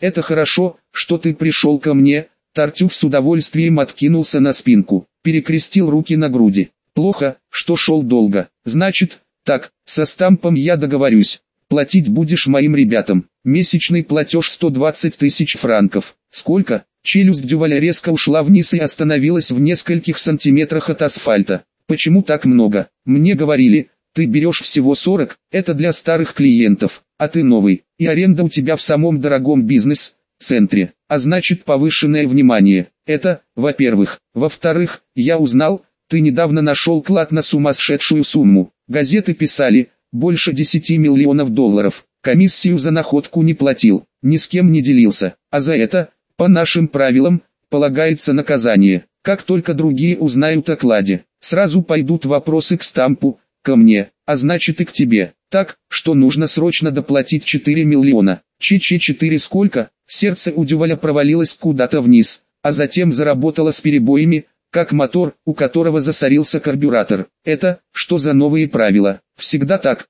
Это хорошо, что ты пришел ко мне. Тартюф с удовольствием откинулся на спинку, перекрестил руки на груди. Плохо, что шел долго. Значит, так, со Стампом я договорюсь. Платить будешь моим ребятам. Месячный платеж 120 тысяч франков. Сколько? Челюсть Дюваля резко ушла вниз и остановилась в нескольких сантиметрах от асфальта. Почему так много? Мне говорили, ты берешь всего 40, это для старых клиентов, а ты новый, и аренда у тебя в самом дорогом бизнес-центре, а значит повышенное внимание. Это, во-первых. Во-вторых, я узнал, ты недавно нашел клад на сумасшедшую сумму. Газеты писали, больше 10 миллионов долларов. Комиссию за находку не платил, ни с кем не делился, а за это, по нашим правилам, полагается наказание. Как только другие узнают о кладе, сразу пойдут вопросы к Стампу, ко мне, а значит и к тебе. Так, что нужно срочно доплатить 4 миллиона. 4 сколько? Сердце у Дюваля провалилось куда-то вниз, а затем заработало с перебоями, как мотор, у которого засорился карбюратор. Это, что за новые правила? Всегда так,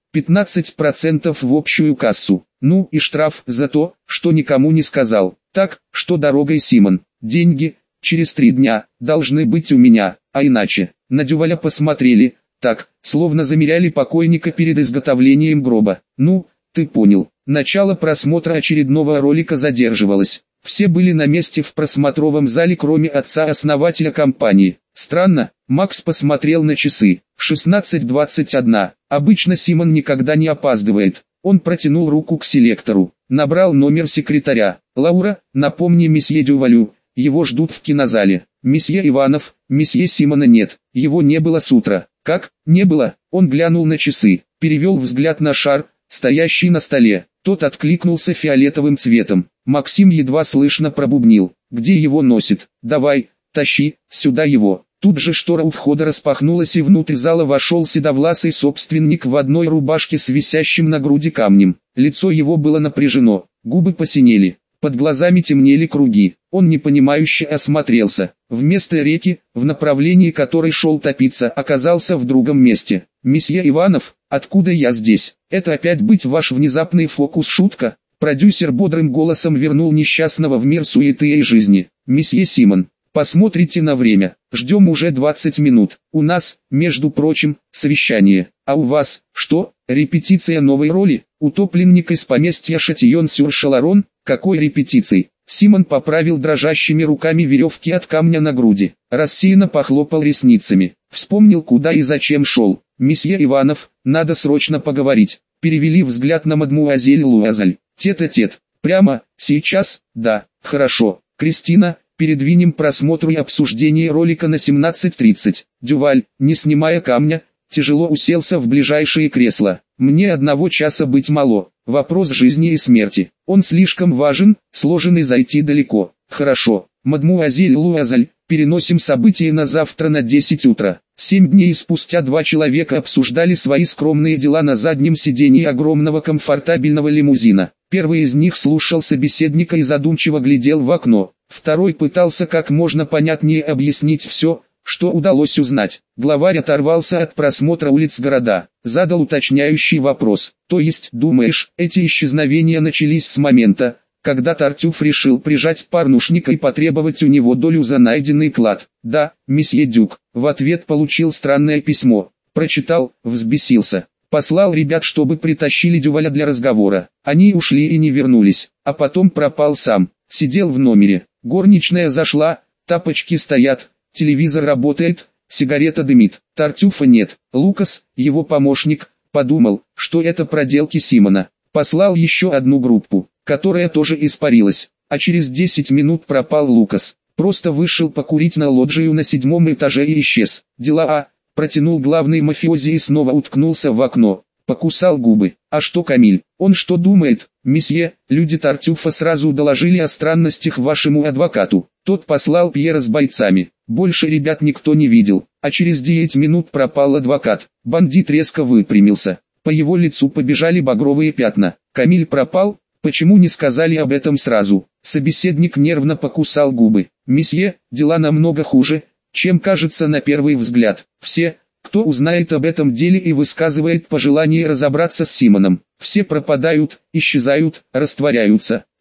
15% в общую кассу. Ну и штраф за то, что никому не сказал. Так, что дорогой, Симон, деньги, через 3 дня, должны быть у меня, а иначе. На Дюваля посмотрели, так, словно замеряли покойника перед изготовлением гроба. Ну, ты понял. Начало просмотра очередного ролика задерживалось. Все были на месте в просмотровом зале, кроме отца-основателя компании. Странно, Макс посмотрел на часы. 16:21. Обычно Симон никогда не опаздывает. Он протянул руку к селектору, набрал номер секретаря. «Лаура, напомни месье Дювалю, его ждут в кинозале». «Месье Иванов, месье Симона нет, его не было с утра». «Как, не было?» Он глянул на часы, перевел взгляд на шар, стоящий на столе. Тот откликнулся фиолетовым цветом. Максим едва слышно пробубнил: «Где его носит? Давай, тащи, сюда его». Тут же штора у входа распахнулась, и внутрь зала вошел седовласый собственник в одной рубашке с висящим на груди камнем. Лицо его было напряжено, губы посинели, под глазами темнели круги. Он непонимающе осмотрелся. Вместо реки, в направлении которой шел топиться, оказался в другом месте. «Месье Иванов, откуда я здесь? Это опять быть ваш внезапный фокус-шутка?» Продюсер бодрым голосом вернул несчастного в мир суеты и жизни. «Месье Симон, посмотрите на время, ждем уже 20 минут. У нас, между прочим, совещание. А у вас, что, репетиция новой роли? Утопленник из поместья Шатион-сюр-Шаларон? Какой репетиции?» Симон поправил дрожащими руками веревки от камня на груди, рассеянно похлопал ресницами, вспомнил, куда и зачем шел. «Месье Иванов, надо срочно поговорить». Перевели взгляд на мадмуазель Луазаль. «Тет-а-тет, прямо, сейчас, да, хорошо. Кристина, передвинем просмотр и обсуждение ролика на 17:30. Дюваль, не снимая камня, тяжело уселся в ближайшее кресло. Мне 1 часа быть мало. Вопрос жизни и смерти. Он слишком важен, сложен и зайти далеко. Хорошо, мадмуазель Луазаль, переносим события на завтра на 10 утра. 7 дней спустя 2 человека обсуждали свои скромные дела на заднем сидении огромного комфортабельного лимузина. Первый из них слушал собеседника и задумчиво глядел в окно. Второй пытался как можно понятнее объяснить все, что удалось узнать. Главарь оторвался от просмотра улиц города, задал уточняющий вопрос. «То есть, думаешь, эти исчезновения начались с момента, когда Тартюф решил прижать порнушника и потребовать у него долю за найденный клад?» «Да, месье Дюк». В ответ получил странное письмо. Прочитал, взбесился. Послал ребят, чтобы притащили Дюваля для разговора. Они ушли и не вернулись, а потом пропал сам. Сидел в номере. Горничная зашла, тапочки стоят, телевизор работает, сигарета дымит. Тартюфа нет. Лукас, его помощник, подумал, что это проделки Симона. Послал еще одну группу, которая тоже испарилась. А через 10 минут пропал Лукас. Просто вышел покурить на лоджию на 7-м этаже и исчез. «Дела, протянул главный мафиози и снова уткнулся в окно. Покусал губы. «А что Камиль? Он что думает?» «Месье, люди Тартюфа сразу доложили о странностях вашему адвокату. Тот послал Пьера с бойцами. Больше ребят никто не видел. А через 9 минут пропал адвокат». Бандит резко выпрямился. По его лицу побежали багровые пятна. «Камиль пропал? Почему не сказали об этом сразу?» Собеседник нервно покусал губы. «Месье, дела намного хуже, чем кажется на первый взгляд. Все, кто узнает об этом деле и высказывает пожелание разобраться с Симоном, все пропадают, исчезают, растворяются.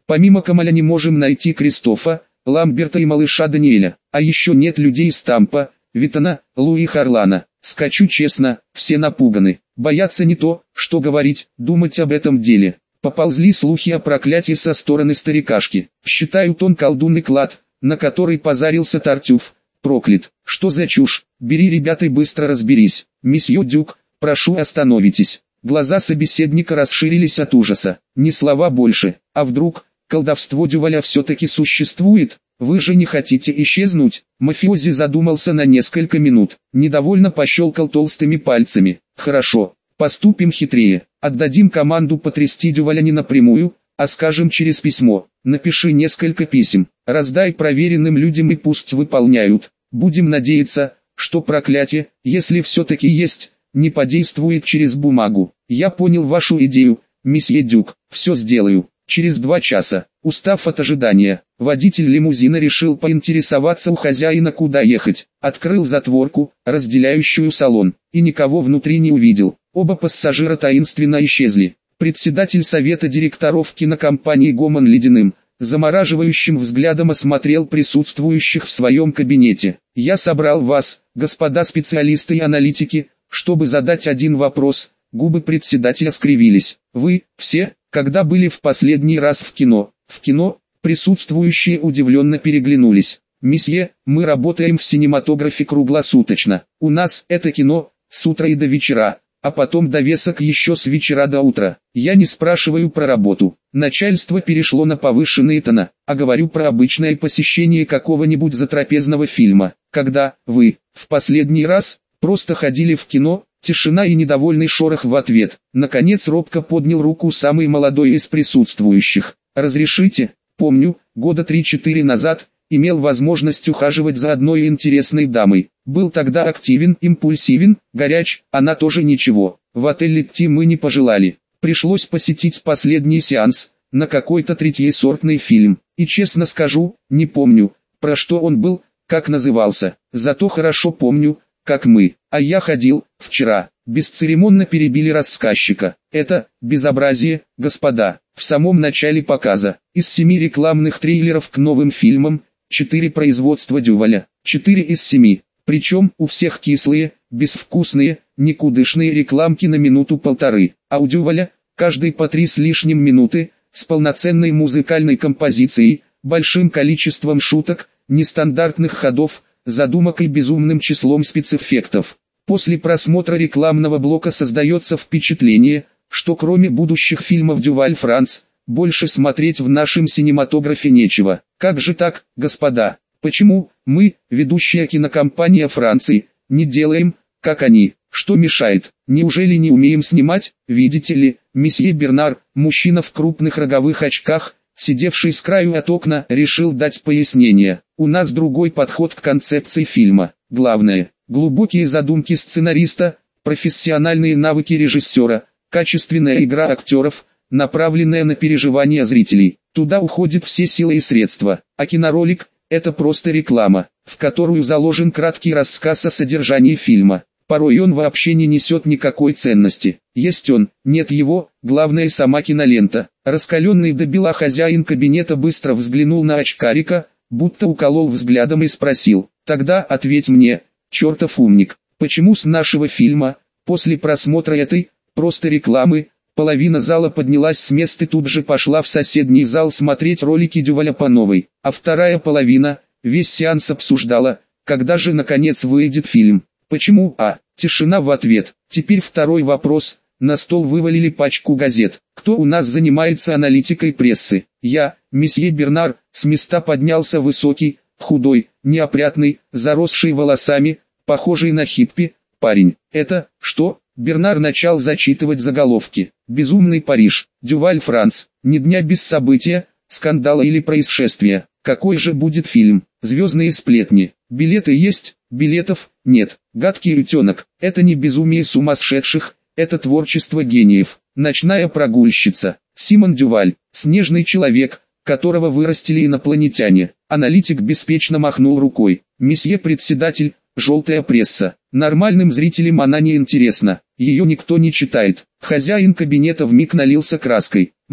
Помимо Камаля не можем найти Кристофа, Ламберта и малыша Даниэля. А еще нет людей Стампа, Витона, Луи Харлана. Скажу честно, все напуганы. Боятся не то, что говорить, думать об этом деле. Поползли слухи о проклятии со стороны старикашки. Считают он колдун и клад, на который позарился Тартюф. Проклят. Что за чушь? Бери, ребята, и быстро разберись. Месье Дюк, прошу, остановитесь. Глаза собеседника расширились от ужаса. Ни слова больше. А вдруг колдовство Дюваля все-таки существует? Вы же не хотите исчезнуть? Мафиози задумался на несколько минут. Недовольно пощелкал толстыми пальцами. Хорошо, поступим хитрее. Отдадим команду потрясти Дюваля не напрямую, а скажем через письмо. Напиши несколько писем, раздай проверенным людям и пусть выполняют. Будем надеяться, что проклятие, если все-таки есть, не подействует через бумагу. Я понял вашу идею, месье Дюк, все сделаю. Через 2 часа, устав от ожидания, водитель лимузина решил поинтересоваться у хозяина, куда ехать. Открыл затворку, разделяющую салон, и никого внутри не увидел. Оба пассажира таинственно исчезли. Председатель совета директоров кинокомпании Гомон ледяным, замораживающим взглядом осмотрел присутствующих в своем кабинете. «Я собрал вас, господа специалисты и аналитики, чтобы задать один вопрос». Губы председателя скривились. «Вы, все, когда были в последний раз в кино?» «В кино?» Присутствующие удивленно переглянулись. «Месье, мы работаем в синематографе круглосуточно. У нас это кино, с утра и до вечера, а потом довесок еще с вечера до утра. Я не спрашиваю про работу. Начальство перешло на повышенные тона, а говорю про обычное посещение какого-нибудь затрапезного фильма. Когда вы в последний раз просто ходили в кино?» Тишина и недовольный шорох в ответ. Наконец робко поднял руку самый молодой из присутствующих. «Разрешите?» «Помню, года 3-4 назад, имел возможность ухаживать за одной интересной дамой. Был тогда активен, импульсивен, горяч, она тоже ничего. В отель идти мы не пожелали. Пришлось посетить последний сеанс, на какой-то третьесортный фильм. И честно скажу, не помню, про что он был, как назывался. Зато хорошо помню, как мы. А я ходил, вчера». Бесцеремонно перебили рассказчика. «Это безобразие, господа. В самом начале показа, из 7 рекламных трейлеров к новым фильмам, 4 производства Дюваля, 4 из 7. Причем у всех кислые, безвкусные, никудышные рекламки на минуту-полторы. А у Дюваля, каждый по 3 с лишним минуты, с полноценной музыкальной композицией, большим количеством шуток, нестандартных ходов, задумок и безумным числом спецэффектов. После просмотра рекламного блока создается впечатление, что кроме будущих фильмов Дюваль Франц, больше смотреть в нашем синематографе нечего. Как же так, господа? Почему мы, ведущая кинокомпания Франции, не делаем, как они? Что мешает? Неужели не умеем снимать? Видите ли, месье Бернар, мужчина в крупных роговых очках, сидевший с краю от окна, решил дать пояснение. У нас другой подход к концепции фильма. Главное, глубокие задумки сценариста, профессиональные навыки режиссера, качественная игра актеров, направленная на переживания зрителей. Туда уходят все силы и средства. А киноролик – это просто реклама, в которую заложен краткий рассказ о содержании фильма. Порой он вообще не несет никакой ценности. Есть он, нет его, главное сама кинолента. Раскаленный до бела хозяин кабинета быстро взглянул на очкарика, будто уколол взглядом и спросил: «Тогда ответь мне, чертов умник, почему с нашего фильма, после просмотра этой, просто рекламы, половина зала поднялась с места и тут же пошла в соседний зал смотреть ролики Дюваля по новой, а вторая половина, весь сеанс обсуждала, когда же наконец выйдет фильм? Почему?» Тишина в ответ. Теперь второй вопрос. На стол вывалили пачку газет. «Кто у нас занимается аналитикой прессы?» «Я, месье Бернар». С места поднялся высокий, худой, неопрятный, заросший волосами, похожий на хиппи, парень. «Это, что?» Бернар начал зачитывать заголовки. «Безумный Париж», «Дюваль Франц», «Ни дня без события, скандала или происшествия». Какой же будет фильм? «Звездные сплетни». Билеты есть? Билетов нет. «Гадкий утенок». Это не безумие сумасшедших, это творчество гениев. «Ночная прогульщица». Симон Дюваль. «Снежный человек, которого вырастили инопланетяне». Аналитик беспечно махнул рукой. «Месье председатель, желтая пресса. Нормальным зрителям она не интересна. Ее никто не читает». Хозяин кабинета вмиг налился краской.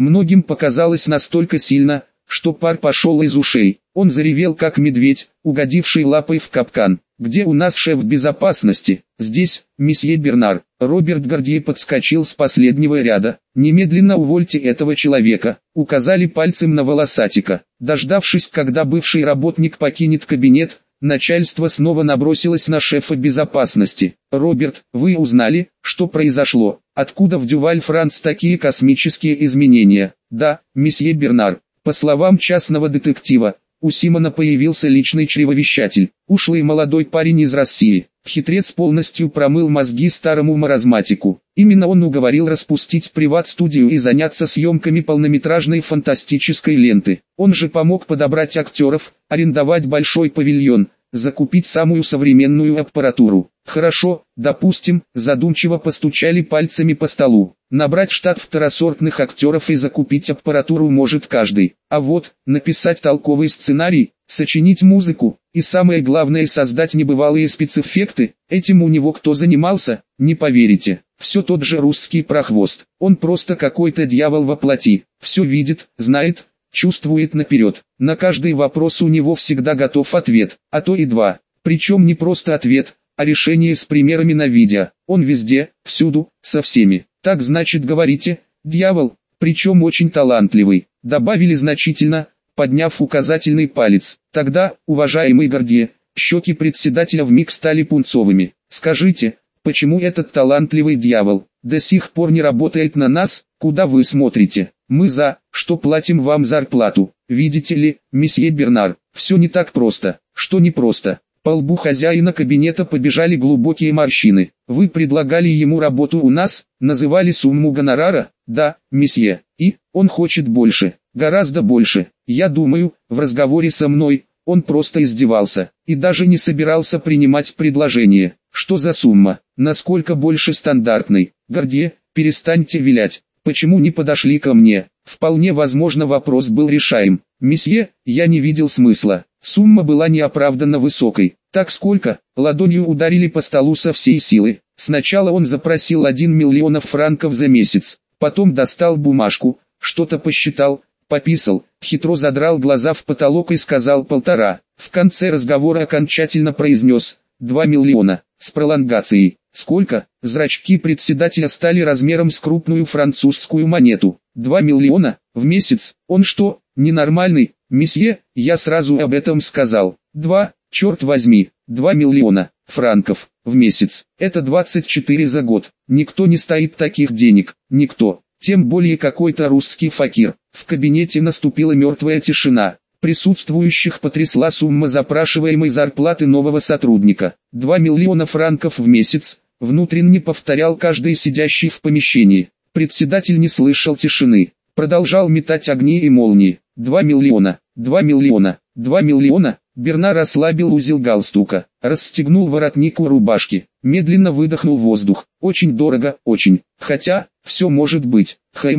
Многим показалось настолько сильно, что пар пошел из ушей. Он заревел как медведь, угодивший лапой в капкан. «Где у нас шеф безопасности?» «Здесь, месье Бернар». Роберт Гордье подскочил с последнего ряда. «Немедленно увольте этого человека», указали пальцем на волосатика. Дождавшись, когда бывший работник покинет кабинет, начальство снова набросилось на шефа безопасности. «Роберт, вы узнали, что произошло? Откуда в Дюваль-Франц такие космические изменения?» «Да, месье Бернар». По словам частного детектива, у Симона появился личный чревовещатель, ушлый молодой парень из России. Хитрец полностью промыл мозги старому маразматику. Именно он уговорил распустить приват-студию и заняться съемками полнометражной фантастической ленты. Он же помог подобрать актеров, арендовать большой павильон, закупить самую современную аппаратуру. Хорошо, допустим, задумчиво постучали пальцами по столу. Набрать штат второсортных актеров и закупить аппаратуру может каждый. А вот, написать толковый сценарий, сочинить музыку, и самое главное создать небывалые спецэффекты, этим у него кто занимался, не поверите. Все тот же русский прохвост. Он просто какой-то дьявол во плоти. Все видит, знает, чувствует наперед. На каждый вопрос у него всегда готов ответ, а то и два. Причем не просто ответ, а решение с примерами на видео. Он везде, всюду, со всеми. Так значит говорите, дьявол, причем очень талантливый. Добавили значительно, подняв указательный палец. Тогда, уважаемый Гордье, щеки председателя вмиг стали пунцовыми. Скажите, почему этот талантливый дьявол до сих пор не работает на нас? Куда вы смотрите? Мы что платим вам зарплату. Видите ли, месье Бернар, все не так просто. Что не просто? По лбу хозяина кабинета побежали глубокие морщины. Вы предлагали ему работу у нас, называли сумму гонорара? Да, месье. И, он хочет больше, гораздо больше. Я думаю, в разговоре со мной, он просто издевался, и даже не собирался принимать предложение. Что за сумма? Насколько больше стандартной? Гордье, перестаньте вилять. Почему не подошли ко мне? Вполне возможно, вопрос был решаем. Месье, я не видел смысла. Сумма была неоправданно высокой. Так сколько? Ладонью ударили по столу со всей силы. Сначала он запросил 1 миллион франков за месяц. Потом достал бумажку, что-то посчитал, пописал, хитро задрал глаза в потолок и сказал 1,5. В конце разговора окончательно произнес 2 миллиона, с пролонгацией. Сколько? Зрачки председателя стали размером с крупную французскую монету. 2 миллиона? В месяц? Он что, ненормальный? Месье, я сразу об этом сказал. 2, черт возьми, 2 миллиона франков в месяц. Это 24 за год. Никто не стоит таких денег. Никто. Тем более какой-то русский факир. В кабинете наступила мертвая тишина. Присутствующих потрясла сумма запрашиваемой зарплаты нового сотрудника. 2 миллиона франков в месяц, внутренне повторял каждый сидящий в помещении. Председатель не слышал тишины, продолжал метать огни и молнии. 2 миллиона, 2 миллиона, 2 миллиона. Бернар ослабил узел галстука, расстегнул воротник у рубашки, медленно выдохнул воздух. Очень дорого, очень. Хотя, все может быть.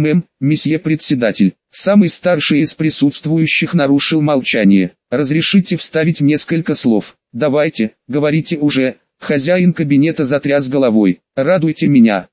Месье председатель. Самый старший из присутствующих нарушил молчание. Разрешите вставить несколько слов. Давайте, говорите уже. Хозяин кабинета затряс головой. Радуйте меня.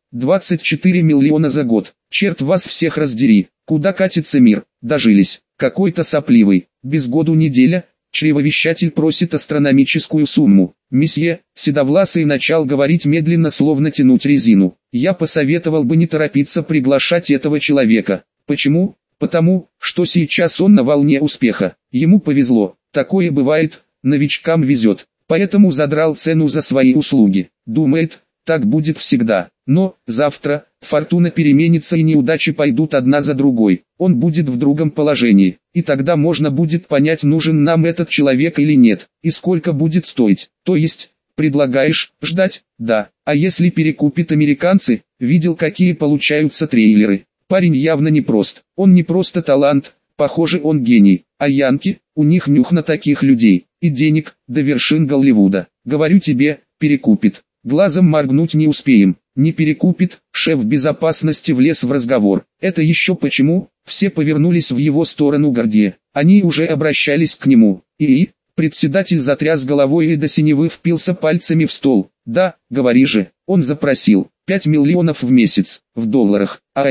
24 миллиона за год. Черт вас всех раздери. Куда катится мир? Дожились. Какой-то сопливый. Без году неделя. Чревовещатель просит астрономическую сумму. Месье, седовласый начал говорить медленно, словно тянуть резину. Я посоветовал бы не торопиться приглашать этого человека. Почему? Потому, что сейчас он на волне успеха. Ему повезло. Такое бывает, новичкам везет. Поэтому задрал цену за свои услуги. Думает, так будет всегда. Но, завтра, фортуна переменится и неудачи пойдут одна за другой. Он будет в другом положении. И тогда можно будет понять, нужен нам этот человек или нет. И сколько будет стоить. То есть, предлагаешь, ждать? Да. А если перекупит американцы? Видел, какие получаются трейлеры. Парень явно непрост. Он не просто талант, похоже, он гений. А янки, у них нюх на таких людей. И денег, до вершин Голливуда. Говорю тебе, перекупит. Глазом моргнуть не успеем. Не перекупит. Шеф безопасности влез в разговор. Это еще почему? Все повернулись в его сторону. Гордье. Они уже обращались к нему. И? Председатель затряс головой и до синевы впился пальцами в стол. Да, говори же. Он запросил 5 миллионов в месяц, в долларах. А они?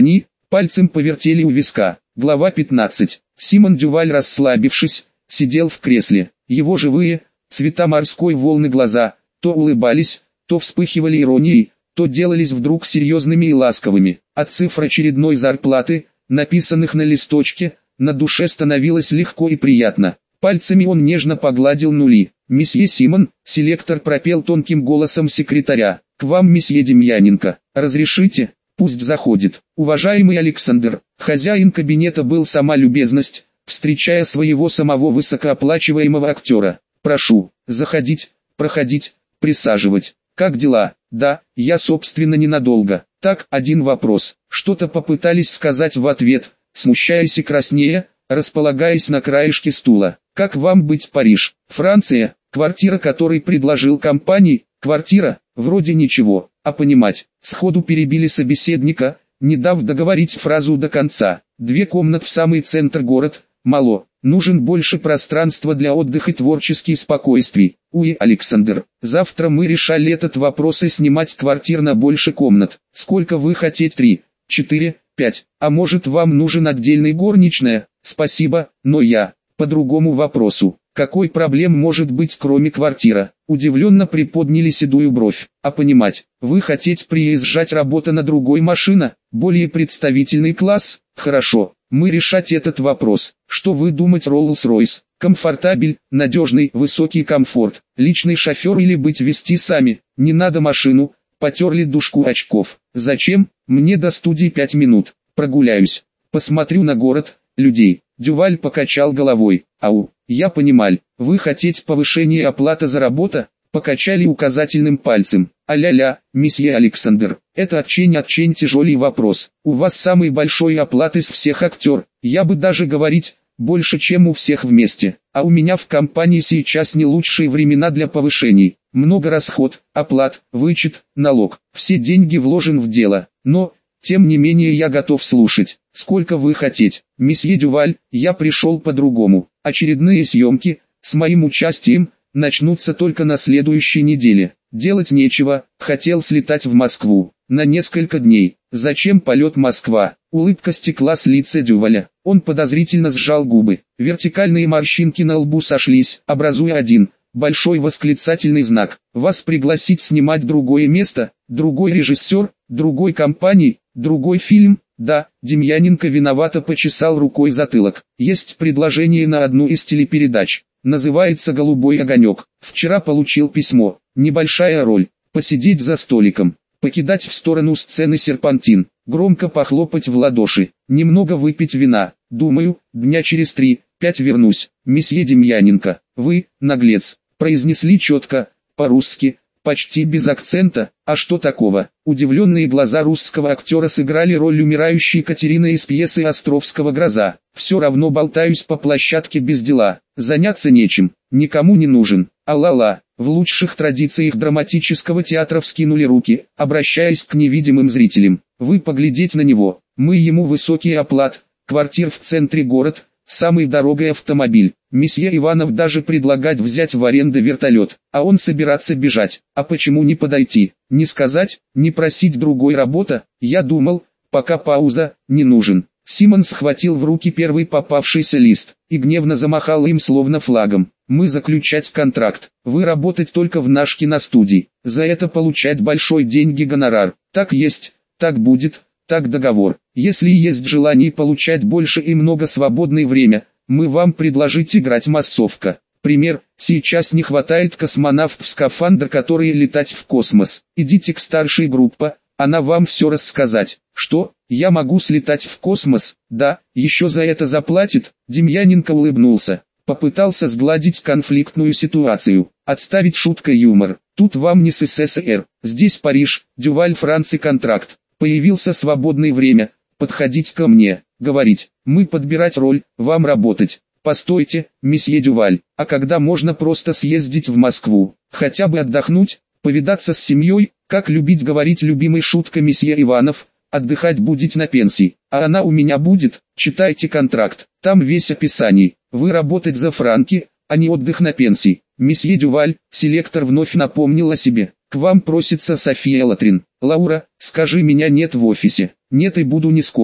Пальцем повертели у виска. Глава 15. Симон Дюваль, расслабившись, сидел в кресле. Его живые, цвета морской волны глаза, то улыбались, то вспыхивали иронией, то делались вдруг серьезными и ласковыми. От цифр очередной зарплаты, написанных на листочке, на душе становилось легко и приятно. Пальцами он нежно погладил нули. «Месье Симон», селектор пропел тонким голосом секретаря, «к вам месье Демьяненко. Разрешите?» «Пусть заходит». Уважаемый Александр, хозяин кабинета был сама любезность, встречая своего самого высокооплачиваемого актера. «Прошу, заходить, проходить, присаживать. Как дела?» «Да, я собственно ненадолго. Так, один вопрос». Что-то попытались сказать в ответ, смущаясь и краснея, располагаясь на краешке стула. «Как вам быть, Париж?» «Франция, квартира, который предложил компании, квартира, вроде ничего, а понимать». Сходу перебили собеседника, не дав договорить фразу до конца. 2 комнат в самый центр город, мало. Нужен больше пространства для отдыха и творческих спокойствий. Уи, Александр, завтра мы решали этот вопрос и снимать квартир на больше комнат. Сколько вы хотите? 3, 4, 5. А может, вам нужен отдельный горничная? Спасибо, но я по другому вопросу. Какой проблем может быть, кроме квартира? Удивленно приподняли седую бровь. А понимать, вы хотите приезжать, работа на другой машина, более представительный класс? Хорошо, мы решать этот вопрос. Что вы думать, Rolls-Royce? Комфортабель, надежный, высокий комфорт, личный шофер или быть вести сами? Не надо машину, потерли дужку очков. Зачем? Мне до студии 5 минут. Прогуляюсь, посмотрю на город, людей. Дюваль покачал головой. Ау, я понимал, вы хотите повышения оплаты за работу? Покачали указательным пальцем. А-ля-ля, месье Александр, это очень тяжелый вопрос. У вас самый большой оплаты из всех актер, я бы даже говорить, больше чем у всех вместе. А у меня в компании сейчас не лучшие времена для повышений. Много расход, оплат, вычет, налог. Все деньги вложен в дело. Но, тем не менее, я готов слушать. Сколько вы хотите? Месье Дюваль, я пришел по-другому. Очередные съемки, с моим участием, начнутся только на следующей неделе. Делать нечего, хотел слетать в Москву. На несколько дней. Зачем полет Москва? Улыбка стекла с лица Дюваля. Он подозрительно сжал губы. Вертикальные морщинки на лбу сошлись, образуя один большой восклицательный знак. Вас пригласить снимать другое место, другой режиссер, другой компании, другой фильм? Да, Демьяненко виновато почесал рукой затылок. Есть предложение на одну из телепередач. Называется «Голубой огонек». Вчера получил письмо. Небольшая роль. Посидеть за столиком. Покидать в сторону сцены серпантин. Громко похлопать в ладоши. Немного выпить вина. Думаю, дня через 3-5 вернусь. Месье Демьяненко, вы, наглец, произнесли четко, по-русски, почти без акцента. А что такого? Удивленные глаза русского актера сыграли роль умирающей Катерины из пьесы Островского «Гроза». Все равно болтаюсь по площадке без дела. Заняться нечем, никому не нужен. А-ла-ла. В лучших традициях драматического театра вскинули руки, обращаясь к невидимым зрителям. Вы поглядеть на него. Мы ему высокий оплат, квартир в центре город, самый дорогой автомобиль. Месье Иванов даже предлагать взять в аренду вертолет, а он собираться бежать. А почему не подойти? Не сказать, не просить другой работы? Я думал, пока пауза, не нужен. Симон схватил в руки первый попавшийся лист и гневно замахал им словно флагом. Мы заключать контракт, вы работать только в наш киностудии, за это получать большой деньги гонорар. Так есть, так будет, так договор. Если есть желание получать больше и много свободное время, мы вам предложить играть массовка. Пример, сейчас не хватает космонавтов в скафандр, которые летать в космос. Идите к старшей группе, она вам все рассказать. Что, я могу слетать в космос? Да, еще за это заплатит? Демьяненко улыбнулся. Попытался сгладить конфликтную ситуацию, отставить шутка юмор. Тут вам не СССР, здесь Париж, Дюваль, Франция, контракт. Появился свободное время, подходить ко мне, говорить, мы подбирать роль, вам работать. Постойте, месье Дюваль, а когда можно просто съездить в Москву, хотя бы отдохнуть, повидаться с семьей, как любить говорить любимой шуткой месье Иванов, отдыхать будете на пенсии, а она у меня будет, читайте контракт, там весь описание, вы работать за франки, а не отдых на пенсии. Месье Дюваль, селектор вновь напомнил о себе, к вам просится София Латрин. Лаура, скажи, меня нет в офисе. Нет и буду не скоро.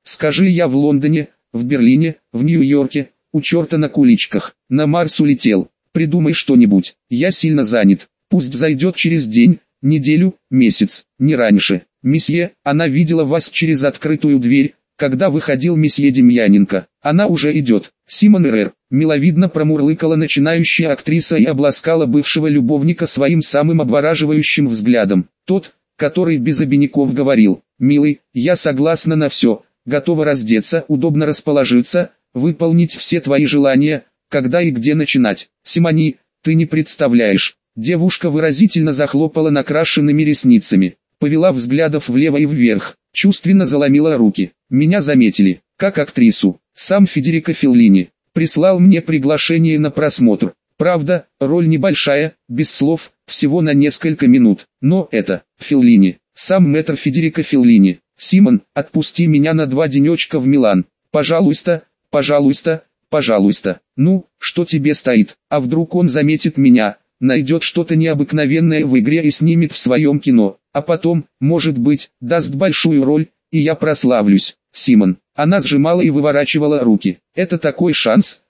Скажи, я в Лондоне, в Берлине, в Нью-Йорке, у черта на куличках, на Марс улетел. Придумай что-нибудь, я сильно занят. Пусть зайдет через день, неделю, месяц, не раньше. Месье, она видела вас через открытую дверь, когда выходил месье Демьяненко. Она уже идет. Симон Р. Миловидно промурлыкала начинающая актриса и обласкала бывшего любовника своим самым обвораживающим взглядом. Тот, который без обиняков говорил: «Милый, я согласна на все, готова раздеться, удобно расположиться, выполнить все твои желания, когда и где начинать». Симони, ты не представляешь. Девушка выразительно захлопала накрашенными ресницами, повела взглядов влево и вверх, чувственно заломила руки. Меня заметили, как актрису. Сам Федерико Феллини прислал мне приглашение на просмотр. Правда, роль небольшая, без слов, всего на несколько минут. Но это Феллини, сам мэтр Федерико Феллини. Симон, отпусти меня на 2 денечка в Милан. Пожалуйста, пожалуйста, пожалуйста. Ну, что тебе стоит? А вдруг он заметит меня, найдет что-то необыкновенное в игре и снимет в своем кино, а потом, может быть, даст большую роль, и я прославлюсь. Симон, она сжимала и выворачивала руки. Это такой шанс,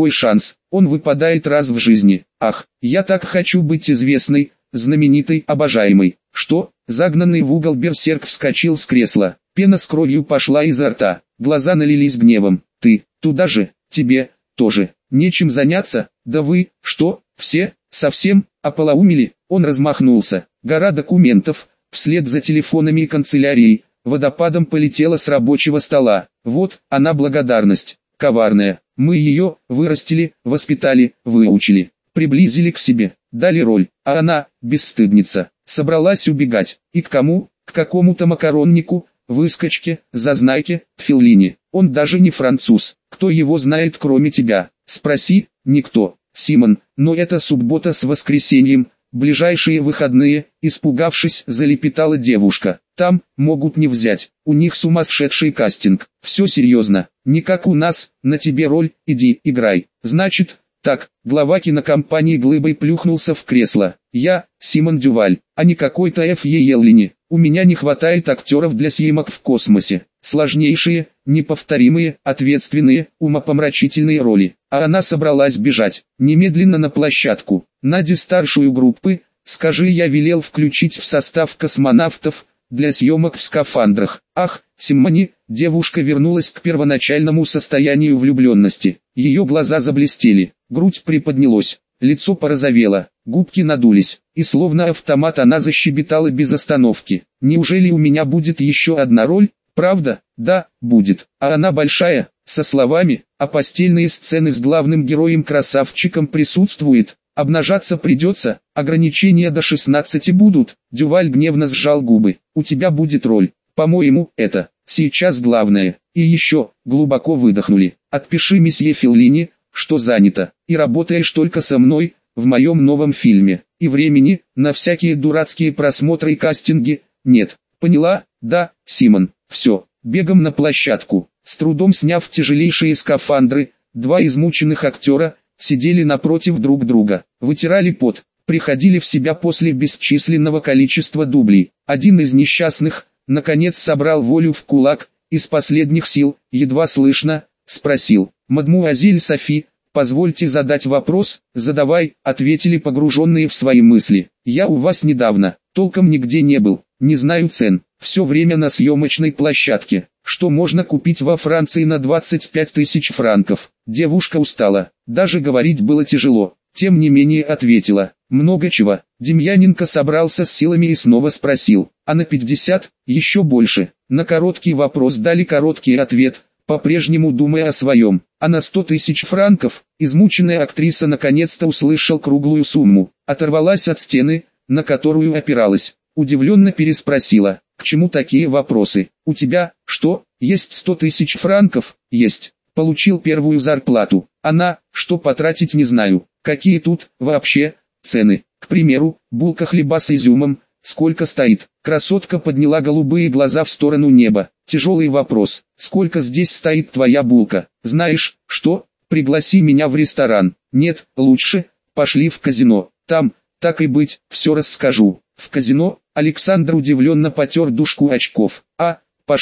он выпадает раз в жизни. Ах, я так хочу быть известной, знаменитой, обожаемой. Что? Загнанный в угол берсерк вскочил с кресла. Пена с кровью пошла изо рта, глаза налились гневом. Ты, туда же, тебе, тоже, нечем заняться? Да вы, что, все, совсем, ополоумели? Он размахнулся. Гора документов, вслед за телефонами и канцелярией, водопадом полетела с рабочего стола. Вот, она благодарность, коварная. Мы ее вырастили, воспитали, выучили, приблизили к себе, дали роль, а она, бесстыдница, собралась убегать. И к кому? К какому-то макароннику, выскочке, зазнайке, Феллини. Он даже не француз. Кто его знает, кроме тебя? Спроси. Никто. Симон, но это суббота с воскресеньем, ближайшие выходные, испугавшись, залепетала девушка. Там, могут не взять, у них сумасшедший кастинг. Все серьезно, не как у нас, на тебе роль, иди, играй. Значит, так, глава кинокомпании глыбой плюхнулся в кресло. Я, Симон Дюваль, а не какой-то Ф.Е. Еллини. У меня не хватает актеров для съемок в космосе. Сложнейшие, неповторимые, ответственные, умопомрачительные роли. А она собралась бежать. Немедленно на площадку. Наде старшую группы, скажи, я велел включить в состав космонавтов, для съемок в скафандрах. Ах, Симони, девушка вернулась к первоначальному состоянию влюбленности. Ее глаза заблестели, грудь приподнялась, лицо порозовело, губки надулись, и словно автомат она защебетала без остановки. Неужели у меня будет еще одна роль? Правда? Да, будет. А она большая, со словами, а постельные сцены с главным героем-красавчиком присутствует. Обнажаться придется, ограничения до 16 будут. Дюваль гневно сжал губы. У тебя будет роль. По-моему, это сейчас главное. И еще, глубоко выдохнули. Отпиши месье Феллини, что занято, и работаешь только со мной, в моем новом фильме. И времени, на всякие дурацкие просмотры и кастинги, нет. Поняла? Да, Симон. Все, бегом на площадку. С трудом сняв тяжелейшие скафандры, 2 измученных актера сидели напротив друг друга, вытирали пот, приходили в себя после бесчисленного количества дублей. Один из несчастных, наконец, собрал волю в кулак, из последних сил, едва слышно, спросил: «Мадмуазель Софи, позвольте задать вопрос?» «Задавай», ответили погруженные в свои мысли. «Я у вас недавно, толком нигде не был, не знаю цен, все время на съемочной площадке. Что можно купить во Франции на 25 тысяч франков?» Девушка устала, даже говорить было тяжело, тем не менее ответила: «Много чего». Демьяненко собрался с силами и снова спросил: «А на 50? Еще больше?» На короткий вопрос дали короткий ответ, по-прежнему думая о своем. «А на 100 тысяч франков?» Измученная актриса наконец-то услышала круглую сумму, оторвалась от стены, на которую опиралась, удивленно переспросила: «К чему такие вопросы? У тебя, что, есть 100 тысяч франков?» «Есть. Получил первую зарплату. Она, что потратить не знаю. Какие тут, вообще, цены? К примеру, булка хлеба с изюмом, сколько стоит?» Красотка подняла голубые глаза в сторону неба. «Тяжелый вопрос. Сколько здесь стоит твоя булка? Знаешь, что? Пригласи меня в ресторан. Нет, лучше, пошли в казино. Там, так и быть, все расскажу». «В казино?» Александр удивленно потер дужку очков. «А, пошли.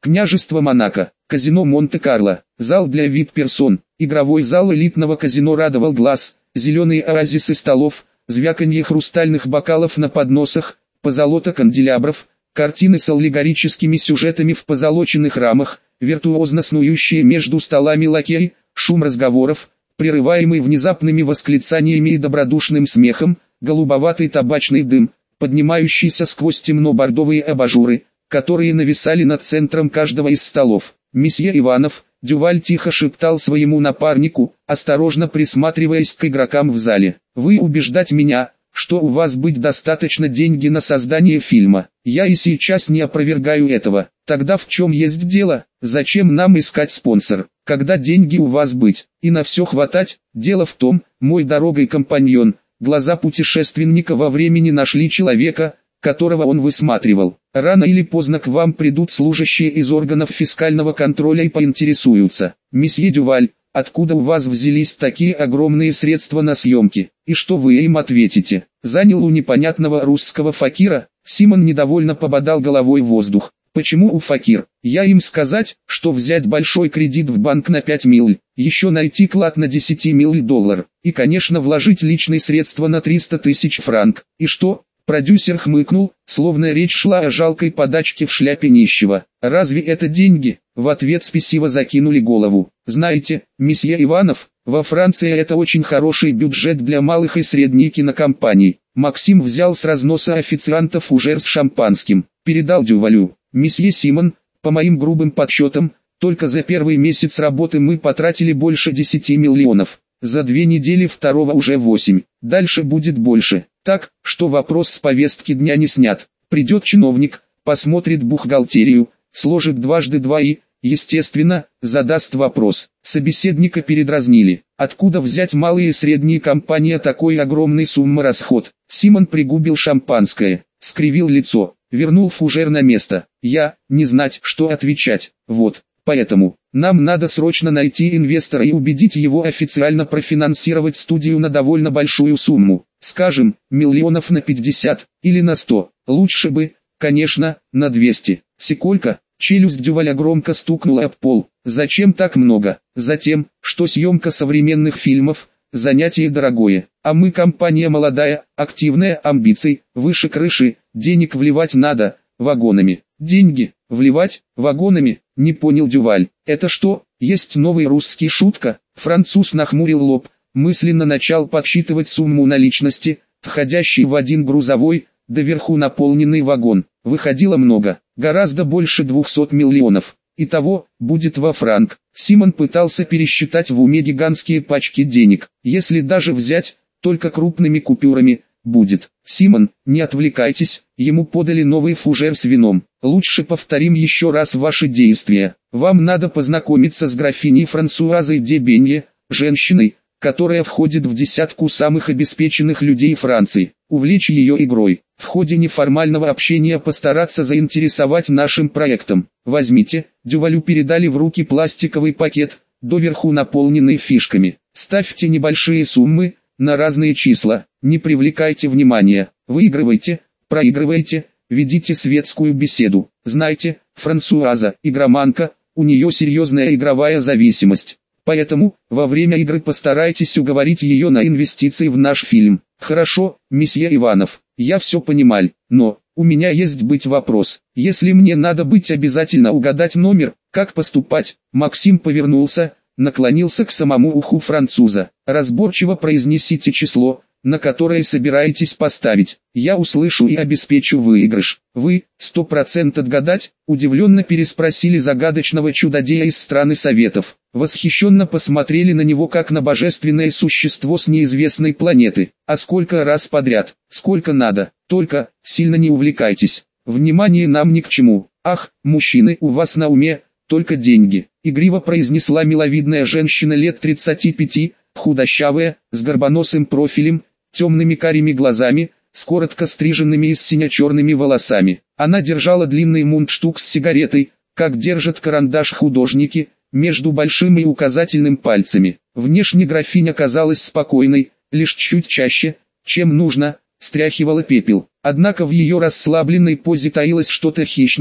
княжество Монако, казино Монте-Карло, зал для вип-персон, игровой зал элитного казино радовал глаз, зеленые оазисы столов, звяканье хрустальных бокалов на подносах, позолота канделябров, картины с аллегорическими сюжетами в позолоченных рамах, виртуозно снующие между столами лакеи, шум разговоров, прерываемый внезапными восклицаниями и добродушным смехом, голубоватый табачный дым, поднимающийся сквозь темно-бордовые абажуры, которые нависали над центром каждого из столов. «Месье Иванов», Дюваль тихо шептал своему напарнику, осторожно присматриваясь к игрокам в зале, «вы убеждать меня, что у вас быть достаточно деньги на создание фильма. Я и сейчас не опровергаю этого. Тогда в чем есть дело? Зачем нам искать спонсор, когда деньги у вас быть, и на все хватать? Дело в том, мой дорогой компаньон, глаза путешественника во времени нашли человека, которого он высматривал. Рано или поздно к вам придут служащие из органов фискального контроля и поинтересуются: месье Дюваль, откуда у вас взялись такие огромные средства на съемки? И что вы им ответите? Занял у непонятного русского факира? Симон недовольно пободал головой в воздух. Почему у факир? Я им сказать, что взять большой кредит в банк на 5 миль, еще найти клад на 10 миль доллар, и конечно вложить личные средства на 300 тысяч франк. И что? Продюсер хмыкнул, словно речь шла о жалкой подачке в шляпе нищего. Разве это деньги? В ответ спесиво закинули голову. Знаете, месье Иванов, во Франции это очень хороший бюджет для малых и средних кинокомпаний. Максим взял с разноса официанта фужер с шампанским, передал Дювалю. Месье Симон, по моим грубым подсчетам, только за первый месяц работы мы потратили больше 10 миллионов. За 2 недели второго уже 8. Дальше будет больше. Так, что вопрос с повестки дня не снят. Придет чиновник, посмотрит бухгалтерию, сложит дважды 2 и, естественно, задаст вопрос. Собеседника передразнили. Откуда взять малые и средние компании такой огромной суммы расход? Симон пригубил шампанское, скривил лицо, вернул фужер на место. Я, не знать, что отвечать. Вот. Поэтому, нам надо срочно найти инвестора и убедить его официально профинансировать студию на довольно большую сумму. Скажем, миллионов на 50, или на 100. Лучше бы, конечно, на 200. Сколько? Челюсть Дюваля громко стукнула об пол. Зачем так много? Затем, что съемка современных фильмов – занятие дорогое. А мы компания молодая, активная, амбиций, выше крыши, денег вливать надо, вагонами. Деньги, вливать, вагонами, не понял Дюваль. Это что, есть новый русский шутка? Француз нахмурил лоб, мысленно начал подсчитывать сумму наличности, входящей в один грузовой, доверху наполненный вагон. Выходило много, гораздо больше 200 миллионов. Итого, будет во франк. Симон пытался пересчитать в уме гигантские пачки денег. Если даже взять, только крупными купюрами, будет. Симон, не отвлекайтесь, ему подали новый фужер с вином. Лучше повторим еще раз ваши действия. Вам надо познакомиться с графиней Франсуазой де Бенье, женщиной, которая входит в десятку самых обеспеченных людей Франции. Увлечь ее игрой. В ходе неформального общения постараться заинтересовать нашим проектом. Возьмите, Дювалю передали в руки пластиковый пакет, доверху наполненный фишками. Ставьте небольшие суммы, на разные числа, не привлекайте внимания, выигрывайте, проигрывайте, ведите светскую беседу. Знайте, Франсуаза, игроманка, у нее серьезная игровая зависимость. Поэтому, во время игры постарайтесь уговорить ее на инвестиции в наш фильм. Хорошо, месье Иванов, я все понимал, но, у меня есть быть вопрос. Если мне надо быть обязательно угадать номер, как поступать? Максим повернулся, наклонился к самому уху француза. Разборчиво произнесите число, на которое собираетесь поставить. Я услышу и обеспечу выигрыш. Вы, 100% отгадать? Удивленно переспросили загадочного чудодея из страны Советов. Восхищенно посмотрели на него как на божественное существо с неизвестной планеты. А сколько раз подряд? Сколько надо? Только, сильно не увлекайтесь. Внимание нам ни к чему. Ах, мужчины, у вас на уме только деньги. Игриво произнесла миловидная женщина лет 35, худощавая, с горбоносым профилем, темными карими глазами, с коротко стриженными и сине-черными волосами. Она держала длинный мундштук с сигаретой, как держат карандаш художники, между большим и указательным пальцами. Внешне графиня казалась спокойной, лишь чуть чаще, чем нужно, стряхивала пепел. Однако в ее расслабленной позе таилось что-то хищное,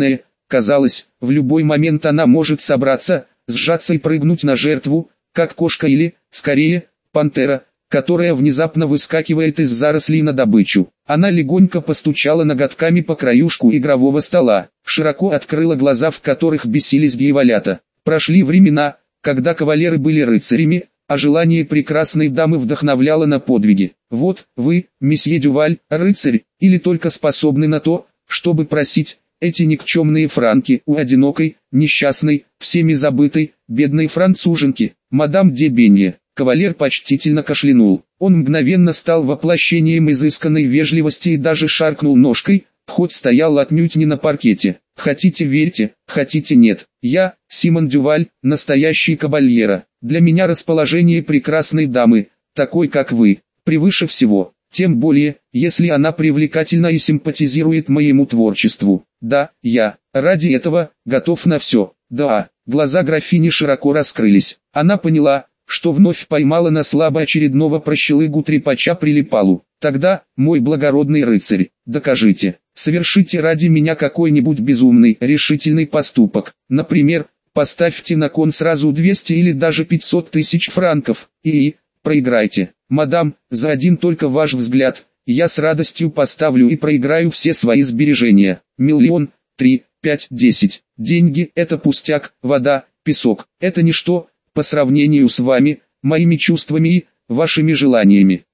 Казалось, в любой момент она может собраться, сжаться и прыгнуть на жертву, как кошка или, скорее, пантера, которая внезапно выскакивает из зарослей на добычу. Она легонько постучала ноготками по краюшку игрового стола, широко открыла глаза, в которых бесились дьяволята. Прошли времена, когда кавалеры были рыцарями, а желание прекрасной дамы вдохновляло на подвиги. Вот, вы, месье Дюваль, рыцарь, или только способны на то, чтобы просить эти никчемные франки у одинокой, несчастной, всеми забытой, бедной француженки, мадам де Бенье. Кавалер почтительно кашлянул. Он мгновенно стал воплощением изысканной вежливости и даже шаркнул ножкой, хоть стоял отнюдь не на паркете. Хотите верьте, хотите нет. Я, Симон Дюваль, настоящий кабальера. Для меня расположение прекрасной дамы, такой как вы, превыше всего. Тем более, если она привлекательна и симпатизирует моему творчеству. Да, я, ради этого, готов на все. Да, глаза графини широко раскрылись. Она поняла, что вновь поймала на слабо очередного прощелыгу-трепача Прилипалу. Тогда, мой благородный рыцарь, докажите, совершите ради меня какой-нибудь безумный, решительный поступок. Например, поставьте на кон сразу 200 или даже 500 тысяч франков, и проиграйте. Мадам, за один только ваш взгляд, я с радостью поставлю и проиграю все свои сбережения. Миллион, 3, 5, 10. Деньги – это пустяк, вода, песок – это ничто по сравнению с вами, моими чувствами и вашими желаниями.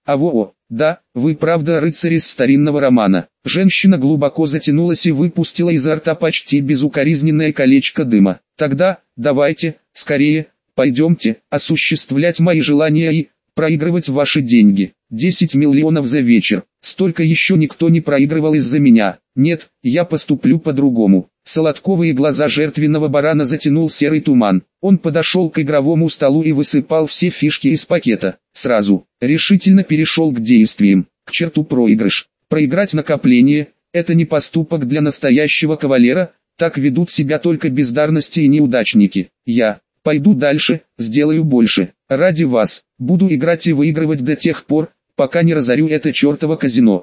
Да, вы правда рыцарь из старинного романа. Женщина глубоко затянулась и выпустила изо рта почти безукоризненное колечко дыма. Тогда, давайте, скорее, пойдемте, осуществлять мои желания и проигрывать ваши деньги. 10 миллионов за вечер. Столько еще никто не проигрывал из-за меня. Нет, я поступлю по-другому. Солодковые глаза жертвенного барана затянул серый туман. Он подошел к игровому столу и высыпал все фишки из пакета. Сразу, решительно перешел к действиям. К черту проигрыш. Проиграть накопление – это не поступок для настоящего кавалера, так ведут себя только бездарности и неудачники. Я пойду дальше, сделаю больше. Ради вас, буду играть и выигрывать до тех пор, пока не разорю это чертово казино.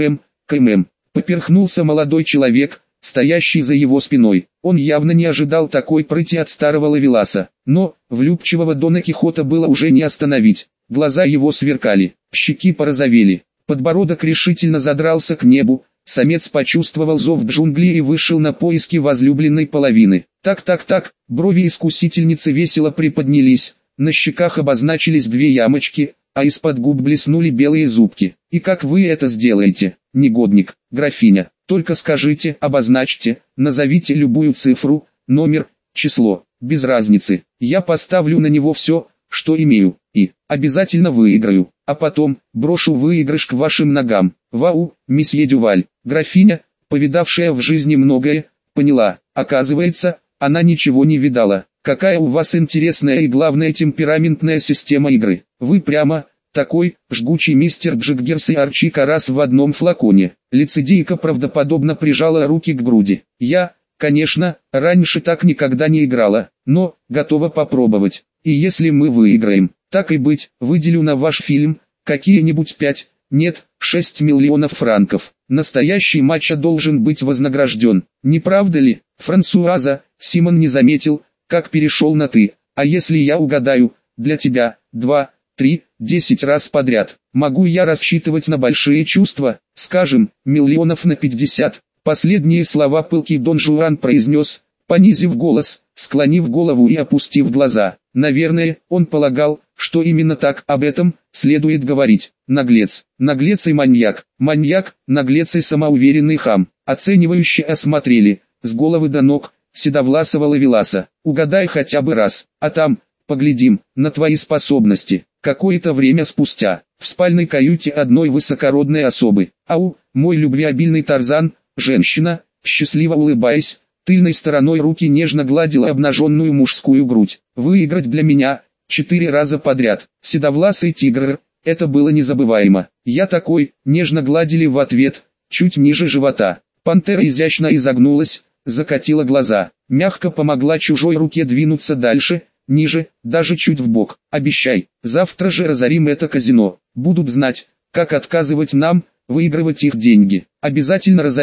Поперхнулся молодой человек, стоящий за его спиной. Он явно не ожидал такой прыти от старого ловеласа, но влюбчивого Дона Кихота было уже не остановить. Глаза его сверкали, щеки порозовели, подбородок решительно задрался к небу. Самец почувствовал зов джунглей и вышел на поиски возлюбленной половины. Так, брови искусительницы весело приподнялись, на щеках обозначились 2 ямочки, а из-под губ блеснули белые зубки. И как вы это сделаете, негодник, графиня? Только скажите, обозначьте, назовите любую цифру, номер, число, без разницы. Я поставлю на него все, что имею, и обязательно выиграю, а потом брошу выигрыш к вашим ногам. Вау, месье Дюваль. Графиня, повидавшая в жизни многое, поняла, оказывается, она ничего не видала. Какая у вас интересная и главное темпераментная система игры. Вы прямо такой жгучий мистер Джиггерс и Арчи Карас в одном флаконе. Лицедейка правдоподобно прижала руки к груди. Я, конечно, раньше так никогда не играла, но готова попробовать. И если мы выиграем, так и быть, выделю на ваш фильм какие-нибудь 5, нет, 6 миллионов франков. Настоящий матч должен быть вознагражден, не правда ли, Франсуаза? Симон не заметил, как перешел на «ты». А если я угадаю, для тебя, 2, 3, 10 раз подряд, могу я рассчитывать на большие чувства, скажем, миллионов на 50. Последние слова пылкий Дон Жуан произнес, понизив голос, склонив голову и опустив глаза. Наверное, он полагал, что именно так об этом следует говорить. Наглец, наглец и маньяк, наглец и самоуверенный хам. Оценивающе осмотрели, с головы до ног, седовласого ловеласа. Угадай хотя бы раз, а там, поглядим, на твои способности. Какое-то время спустя, в спальной каюте одной высокородной особы. Ау, мой любвеобильный Тарзан, женщина, счастливо улыбаясь, тыльной стороной руки нежно гладила обнаженную мужскую грудь. Выиграть для меня 4 раза подряд. Седовласый тигр, это было незабываемо. Я такой, нежно гладили в ответ, чуть ниже живота. Пантера изящно изогнулась, закатила глаза, мягко помогла чужой руке двинуться дальше, ниже, даже чуть вбок. Обещай, завтра же разорим это казино. Будут знать, как отказывать нам, выигрывать их деньги. Обязательно разорим,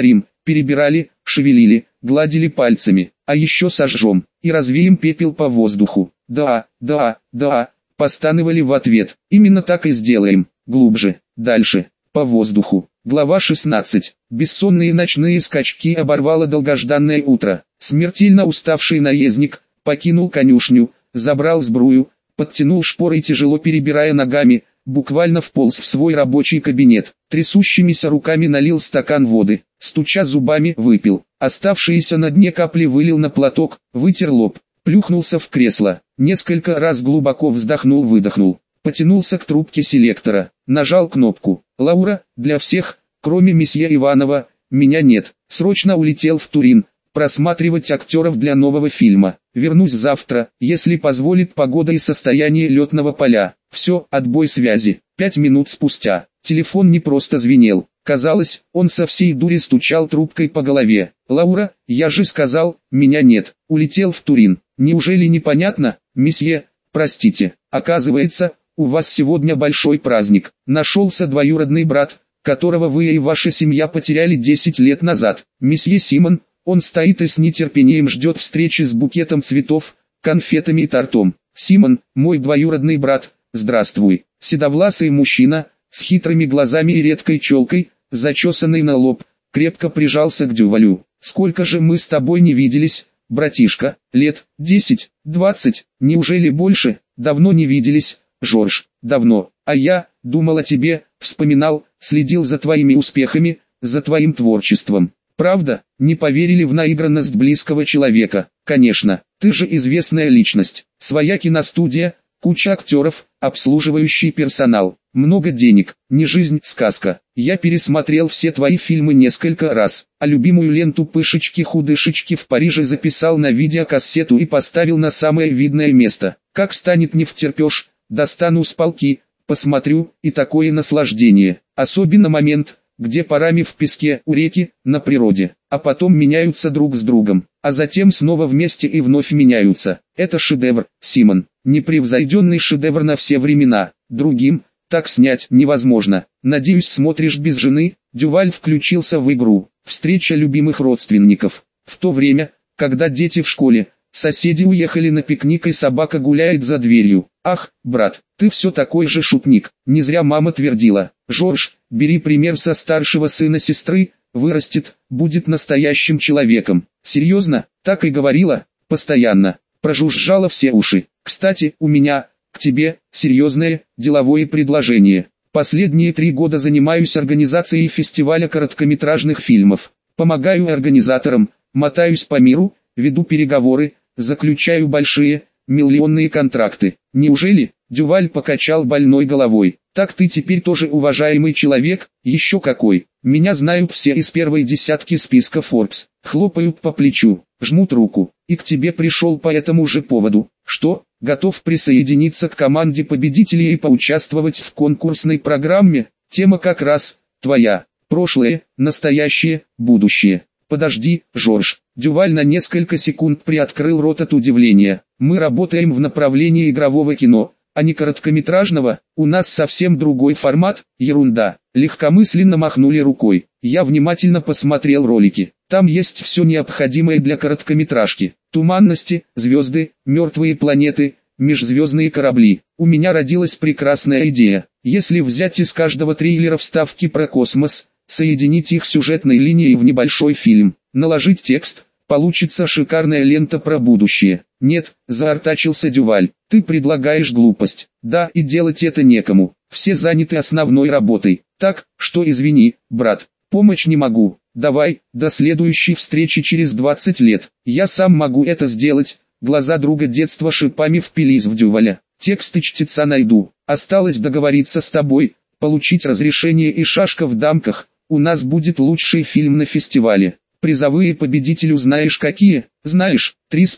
перебирали, шевелили, гладили пальцами, а еще сожжем, и развеем пепел по воздуху. Да, да, да, постанывали в ответ. Именно так и сделаем. Глубже, дальше, по воздуху. Глава 16. Бессонные ночные скачки оборвало долгожданное утро. Смертельно уставший наездник покинул конюшню, забрал сбрую, подтянул шпоры и, тяжело перебирая ногами, буквально вполз в свой рабочий кабинет. Трясущимися руками налил стакан воды, стуча зубами выпил. Оставшиеся на дне капли вылил на платок, вытер лоб, плюхнулся в кресло. Несколько раз глубоко вздохнул-выдохнул. Потянулся к трубке селектора, нажал кнопку. «Лаура, для всех, кроме месье Иванова, меня нет. Срочно улетел в Турин, просматривать актеров для нового фильма. Вернусь завтра, если позволит погода и состояние летного поля». Все, отбой связи. 5 минут спустя. Телефон не просто звенел. Казалось, он со всей дури стучал трубкой по голове. «Лаура, я же сказал, меня нет. Улетел в Турин. Неужели непонятно, месье? Простите. Оказывается, у вас сегодня большой праздник. Нашелся двоюродный брат, которого вы и ваша семья потеряли 10 лет назад. Месье Симон, он стоит и с нетерпением ждет встречи с букетом цветов, конфетами и тортом. Симон, мой двоюродный брат, здравствуй». Седовласый мужчина, с хитрыми глазами и редкой челкой, зачесанный на лоб, крепко прижался к Дювалю. «Сколько же мы с тобой не виделись, братишка? Лет 10, 20, неужели больше? Давно не виделись, Жорж, давно. А я, думал о тебе, вспоминал, следил за твоими успехами, за твоим творчеством. Правда, не поверили в наигранность близкого человека? Конечно, ты же известная личность. Своя киностудия, куча актеров, обслуживающий персонал, много денег, не жизнь, сказка. Я пересмотрел все твои фильмы несколько раз, а любимую ленту «Пышечки-худышечки» в Париже записал на видеокассету и поставил на самое видное место. Как станет невтерпеж, достану с полки, посмотрю, и такое наслаждение. Особенно момент, где парами в песке, у реки, на природе, а потом меняются друг с другом, а затем снова вместе и вновь меняются. Это шедевр, Симон, непревзойденный шедевр на все времена. Другим так снять невозможно. Надеюсь, смотришь без жены. Дюваль включился в игру. Встреча любимых родственников. В то время, когда дети в школе, соседи уехали на пикник и собака гуляет за дверью. Ах, брат, ты все такой же шутник. Не зря мама твердила: Жорж, бери пример со старшего сына сестры, вырастет, будет настоящим человеком. Серьезно, так и говорила, постоянно. Прожужжала все уши. Кстати, у меня к тебе серьезное деловое предложение. Последние 3 года занимаюсь организацией фестиваля короткометражных фильмов. Помогаю организаторам, мотаюсь по миру, веду переговоры, заключаю большие, миллионные контракты. Неужели? Дюваль покачал больной головой. Так ты теперь тоже уважаемый человек? Еще какой. Меня знают все из первой десятки списка Forbes. Хлопают по плечу, жмут руку. И к тебе пришел по этому же поводу. Что, готов присоединиться к команде победителей и поучаствовать в конкурсной программе? Тема как раз твоя. Прошлое, настоящее, будущее. Подожди, Жорж. Дюваль на несколько секунд приоткрыл рот от удивления. Мы работаем в направлении игрового кино, а не короткометражного. У нас совсем другой формат. Ерунда. Легкомысленно махнули рукой. Я внимательно посмотрел ролики. Там есть все необходимое для короткометражки. Туманности, звезды, мертвые планеты, межзвездные корабли. У меня родилась прекрасная идея. Если взять из каждого трейлера вставки про космос, соединить их сюжетной линией в небольшой фильм, наложить текст, получится шикарная лента про будущее. Нет, заортачился Дюваль, ты предлагаешь глупость. Да, и делать это некому. Все заняты основной работой. Так, что извини, брат, помочь не могу. Давай, до следующей встречи через 20 лет. Я сам могу это сделать. Глаза друга детства шипами впились в Дюваля. Тексты чтеца найду. Осталось договориться с тобой, получить разрешение и шашка в дамках. У нас будет лучший фильм на фестивале. Призовые победителю знаешь какие? Знаешь,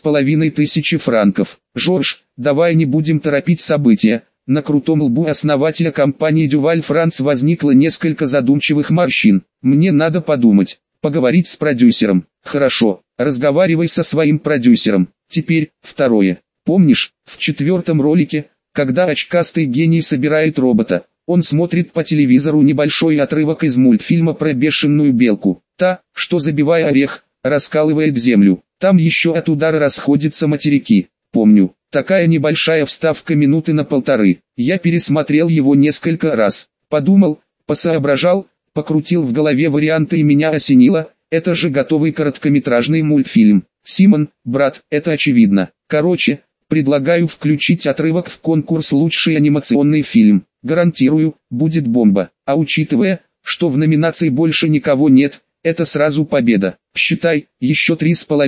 3500 франков. Жорж, давай не будем торопить события. На крутом лбу основателя компании Дюваль Франц возникло несколько задумчивых морщин. Мне надо подумать, поговорить с продюсером. Хорошо, разговаривай со своим продюсером. Теперь, второе. Помнишь, в 4-м ролике, когда очкастый гений собирает робота, он смотрит по телевизору небольшой отрывок из мультфильма про бешеную белку. Та, что забивая орех, раскалывает землю. Там еще от удара расходятся материки. Помню, такая небольшая вставка минуты на полторы. Я пересмотрел его несколько раз. Подумал, посоображал, покрутил в голове варианты и меня осенило. Это же готовый короткометражный мультфильм. Симон, брат, это очевидно. Короче, предлагаю включить отрывок в конкурс «Лучший анимационный фильм». Гарантирую, будет бомба. А учитывая, что в номинации больше никого нет, это сразу победа. Считай, еще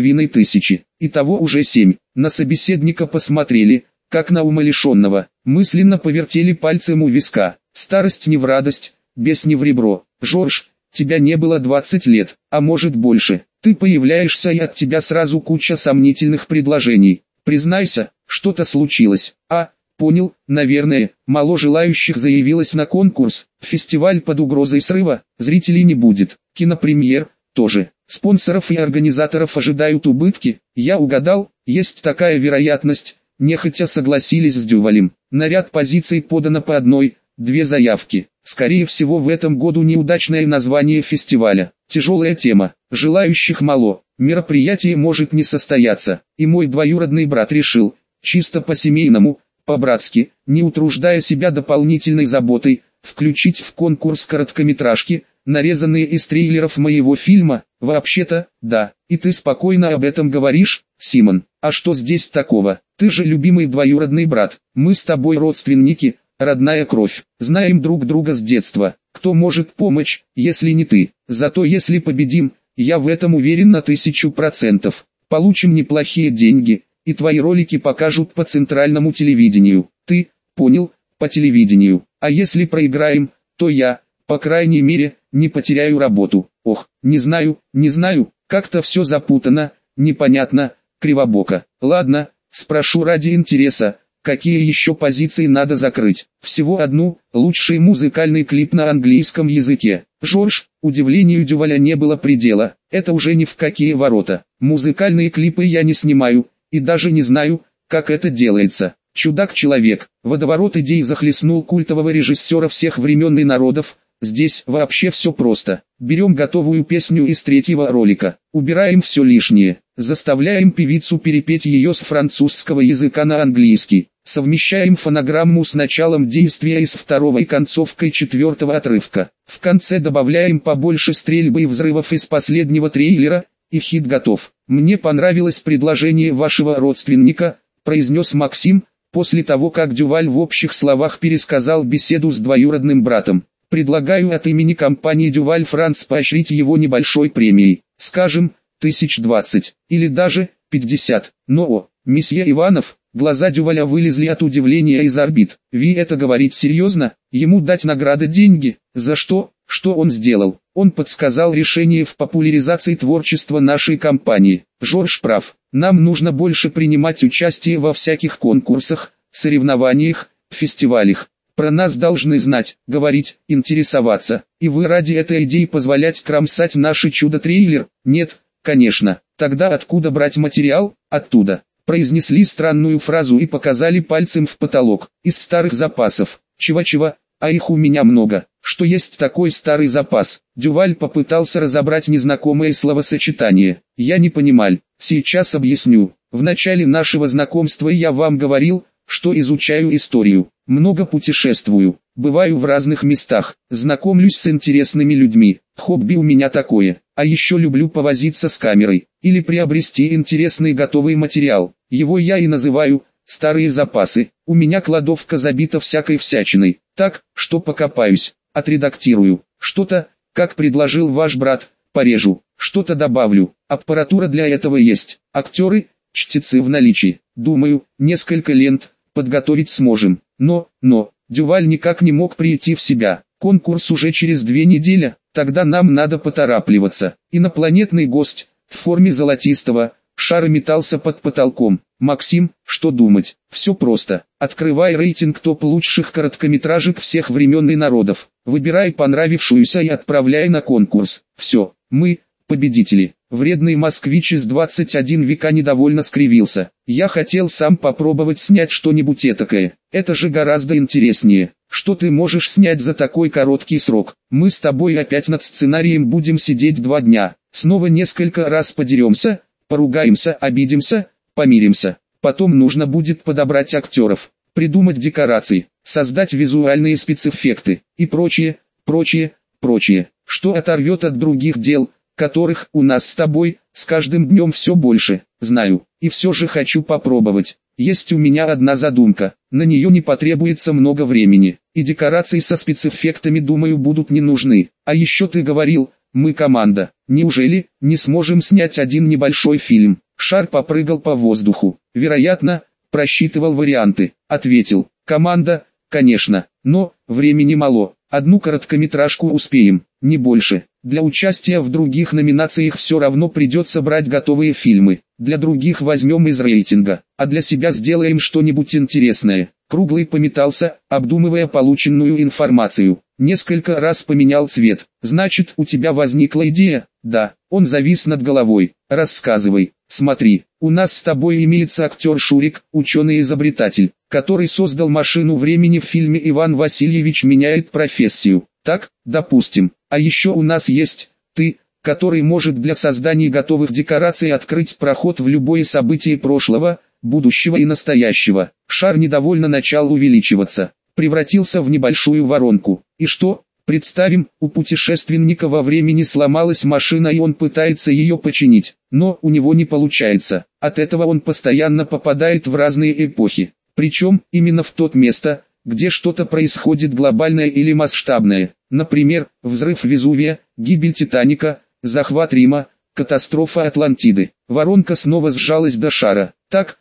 3500. Итого уже 7. На собеседника посмотрели, как на умалишенного. Мысленно повертели пальцем у виска. Старость не в радость, бес не в ребро. Жорж, тебя не было 20 лет, а может больше. Ты появляешься и от тебя сразу куча сомнительных предложений. Признайся, что-то случилось. Понял, наверное, мало желающих заявилось на конкурс, фестиваль под угрозой срыва, зрителей не будет, кинопремьер, тоже. Спонсоров и организаторов ожидают убытки, я угадал, есть такая вероятность, нехотя согласились с Дювалем. На ряд позиций подано по одной, 2 заявки. Скорее всего в этом году неудачное название фестиваля, тяжелая тема, желающих мало, мероприятие может не состояться, и мой двоюродный брат решил, чисто по-семейному, по-братски, не утруждая себя дополнительной заботой, включить в конкурс короткометражки, нарезанные из трейлеров моего фильма. Вообще-то, да, и ты спокойно об этом говоришь, Симон. А что здесь такого? Ты же любимый двоюродный брат, мы с тобой родственники, родная кровь, знаем друг друга с детства. Кто может помочь, если не ты? Зато если победим, я в этом уверен на 1000%. Получим неплохие деньги. И твои ролики покажут по центральному телевидению. Ты, понял, по телевидению. А если проиграем, то я, по крайней мере, не потеряю работу. Ох, не знаю, как-то все запутано, непонятно, кривобоко. Ладно, спрошу ради интереса, какие еще позиции надо закрыть. Всего одну, лучший музыкальный клип на английском языке. Жорж, удивлению Дюваля не было предела, это уже ни в какие ворота. Музыкальные клипы я не снимаю. И даже не знаю, как это делается. Чудак-человек, водоворот идей захлестнул культового режиссера всех времен и народов. Здесь вообще все просто. Берем готовую песню из 3-го ролика, убираем все лишнее, заставляем певицу перепеть ее с французского языка на английский, совмещаем фонограмму с началом действия из 2-го и концовкой 4-го отрывка. В конце добавляем побольше стрельбы и взрывов из последнего трейлера, и хит готов. Мне понравилось предложение вашего родственника, произнес Максим, после того как Дюваль в общих словах пересказал беседу с двоюродным братом. Предлагаю от имени компании Дюваль Франц поощрить его небольшой премией, скажем, 1020, или даже 50. Но, месье Иванов, глаза Дюваля вылезли от удивления из орбит. Вы это говорить серьезно? Ему дать награды деньги? За что? Что он сделал? Он подсказал решение в популяризации творчества нашей компании. Жорж прав. Нам нужно больше принимать участие во всяких конкурсах, соревнованиях, фестивалях. Про нас должны знать, говорить, интересоваться. И вы ради этой идеи позволять кромсать наши чудо-трейлер? Нет, конечно. Тогда откуда брать материал? Оттуда. Произнесли странную фразу и показали пальцем в потолок. Из старых запасов. Чего-чего? А их у меня много. Что есть такой старый запас? Дюваль попытался разобрать незнакомое словосочетание. Я не понимал. Сейчас объясню. В начале нашего знакомства я вам говорил, что изучаю историю. Много путешествую. Бываю в разных местах. Знакомлюсь с интересными людьми. Хобби у меня такое. А еще люблю повозиться с камерой. Или приобрести интересный готовый материал. Его я и называю «старые запасы». У меня кладовка забита всякой всячиной. Так, что покопаюсь, отредактирую. Что-то, как предложил ваш брат, порежу. Что-то добавлю. Аппаратура для этого есть. Актеры, чтецы в наличии. Думаю, несколько лент подготовить сможем. Но, Дюваль никак не мог прийти в себя. Конкурс уже через 2 недели, тогда нам надо поторапливаться. Инопланетный гость, в форме золотистого шара метался под потолком. Максим, что думать? Все просто. Открывай рейтинг топ лучших короткометражек всех времен и народов. Выбирай понравившуюся и отправляй на конкурс. Все, мы, победители. Вредный москвич из 21 века недовольно скривился. Я хотел сам попробовать снять что-нибудь этакое. Это же гораздо интереснее. Что ты можешь снять за такой короткий срок? Мы с тобой опять над сценарием будем сидеть 2 дня. Снова несколько раз подеремся, поругаемся, обидимся, помиримся. Потом нужно будет подобрать актеров, придумать декорации, создать визуальные спецэффекты и прочее, прочее, прочее, что оторвет от других дел, которых у нас с тобой с каждым днем все больше. Знаю, и все же хочу попробовать. Есть у меня одна задумка, на нее не потребуется много времени, и декорации со спецэффектами, думаю, будут не нужны. А еще ты говорил, мы команда. Неужели не сможем снять один небольшой фильм? Шар попрыгал по воздуху. Вероятно, просчитывал варианты. Ответил, команда, конечно, но времени мало. Одну короткометражку успеем, не больше. Для участия в других номинациях все равно придется брать готовые фильмы. Для других возьмем из рейтинга, а для себя сделаем что-нибудь интересное. Круглый пометался, обдумывая полученную информацию. Несколько раз поменял цвет. Значит, у тебя возникла идея? Да. Он завис над головой. Рассказывай. Смотри, у нас с тобой имеется актер Шурик, ученый-изобретатель, который создал машину времени в фильме «Иван Васильевич меняет профессию». Так, допустим. А еще у нас есть ты, который может для создания готовых декораций открыть проход в любое событие прошлого, будущего и настоящего. Шар недовольно начал увеличиваться, превратился в небольшую воронку. И что? Представим, у путешественника во времени сломалась машина и он пытается ее починить, но у него не получается. От этого он постоянно попадает в разные эпохи. Причем, именно в то место, где что-то происходит глобальное или масштабное. Например, взрыв Везувия, гибель Титаника, захват Рима, катастрофа Атлантиды. Воронка снова сжалась до шара. Так,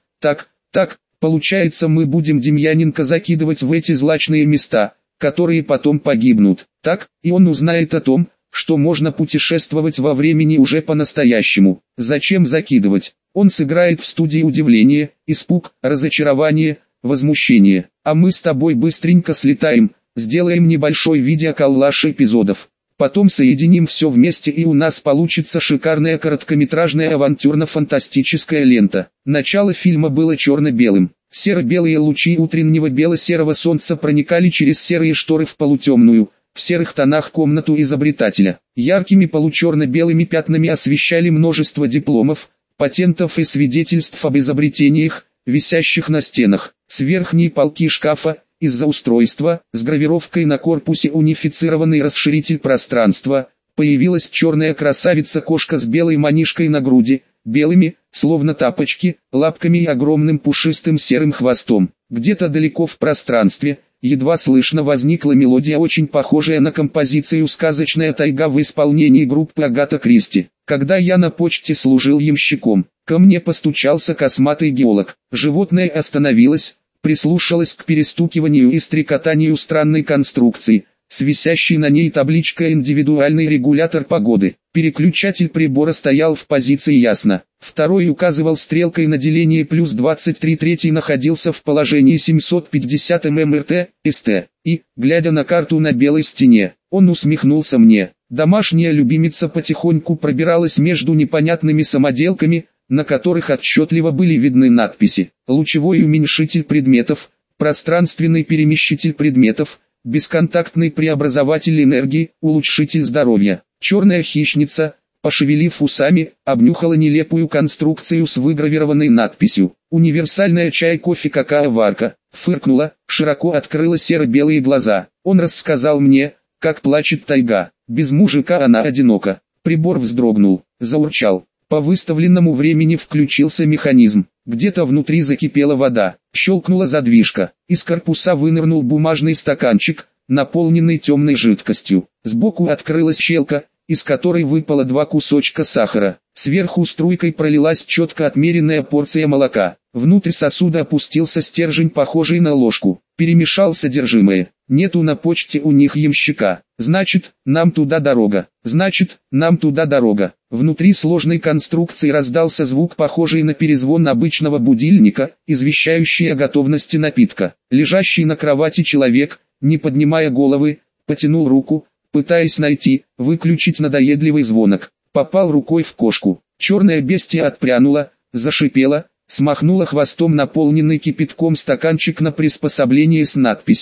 получается, мы будем Демьяненко закидывать в эти злачные места, которые потом погибнут. Так, и он узнает о том, что можно путешествовать во времени уже по-настоящему. Зачем закидывать? Он сыграет в студии удивление, испуг, разочарование, возмущение. А мы с тобой быстренько слетаем, сделаем небольшой видеоколлаж эпизодов. Потом соединим все вместе, и у нас получится шикарная короткометражная авантюрно-фантастическая лента. Начало фильма было черно-белым. Серо-белые лучи утреннего бело-серого солнца проникали через серые шторы в полутемную, в серых тонах комнату изобретателя. Яркими получерно-белыми пятнами освещали множество дипломов, патентов и свидетельств об изобретениях, висящих на стенах. С верхней полки шкафа, из-за устройства, с гравировкой на корпусе «Унифицированный расширитель пространства», появилась черная красавица-кошка с белой манишкой на груди, белыми, словно тапочки, лапками и огромным пушистым серым хвостом. Где-то далеко в пространстве, едва слышно, возникла мелодия, очень похожая на композицию «Сказочная тайга» в исполнении группы Агата Кристи. Когда я на почте служил ямщиком, ко мне постучался косматый геолог. Животное остановилось, прислушалось к перестукиванию и стрекотанию странной конструкции, с висящей на ней табличкой «Индивидуальный регулятор погоды». Переключатель прибора стоял в позиции «Ясно». Второй указывал стрелкой на деление плюс 23, третий находился в положении 750 ммрт, ст. И, глядя на карту на белой стене, он усмехнулся мне. Домашняя любимица потихоньку пробиралась между непонятными самоделками, на которых отчетливо были видны надписи: лучевой уменьшитель предметов, пространственный перемещитель предметов, бесконтактный преобразователь энергии, улучшитель здоровья. Черная хищница, пошевелив усами, обнюхала нелепую конструкцию с выгравированной надписью «Универсальная чай-кофе-какао-варка», фыркнула, широко открыла серо-белые глаза. Он рассказал мне, как плачет тайга, без мужика она одинока. Прибор вздрогнул, заурчал. По выставленному времени включился механизм. Где-то внутри закипела вода. Щелкнула задвижка. Из корпуса вынырнул бумажный стаканчик, наполненный темной жидкостью. Сбоку открылась щелка, из которой выпало 2 кусочка сахара. Сверху струйкой пролилась четко отмеренная порция молока. Внутрь сосуда опустился стержень, похожий на ложку. Перемешал содержимое. Нету на почте у них ямщика. Значит, нам туда дорога. Значит, нам туда дорога. Внутри сложной конструкции раздался звук, похожий на перезвон обычного будильника, извещающий о готовности напитка. Лежащий на кровати человек, не поднимая головы, потянул руку, пытаясь найти, выключить надоедливый звонок. Попал рукой в кошку. Черное бестия отпрянула, зашипела, смахнула хвостом наполненный кипятком стаканчик на приспособление с надписью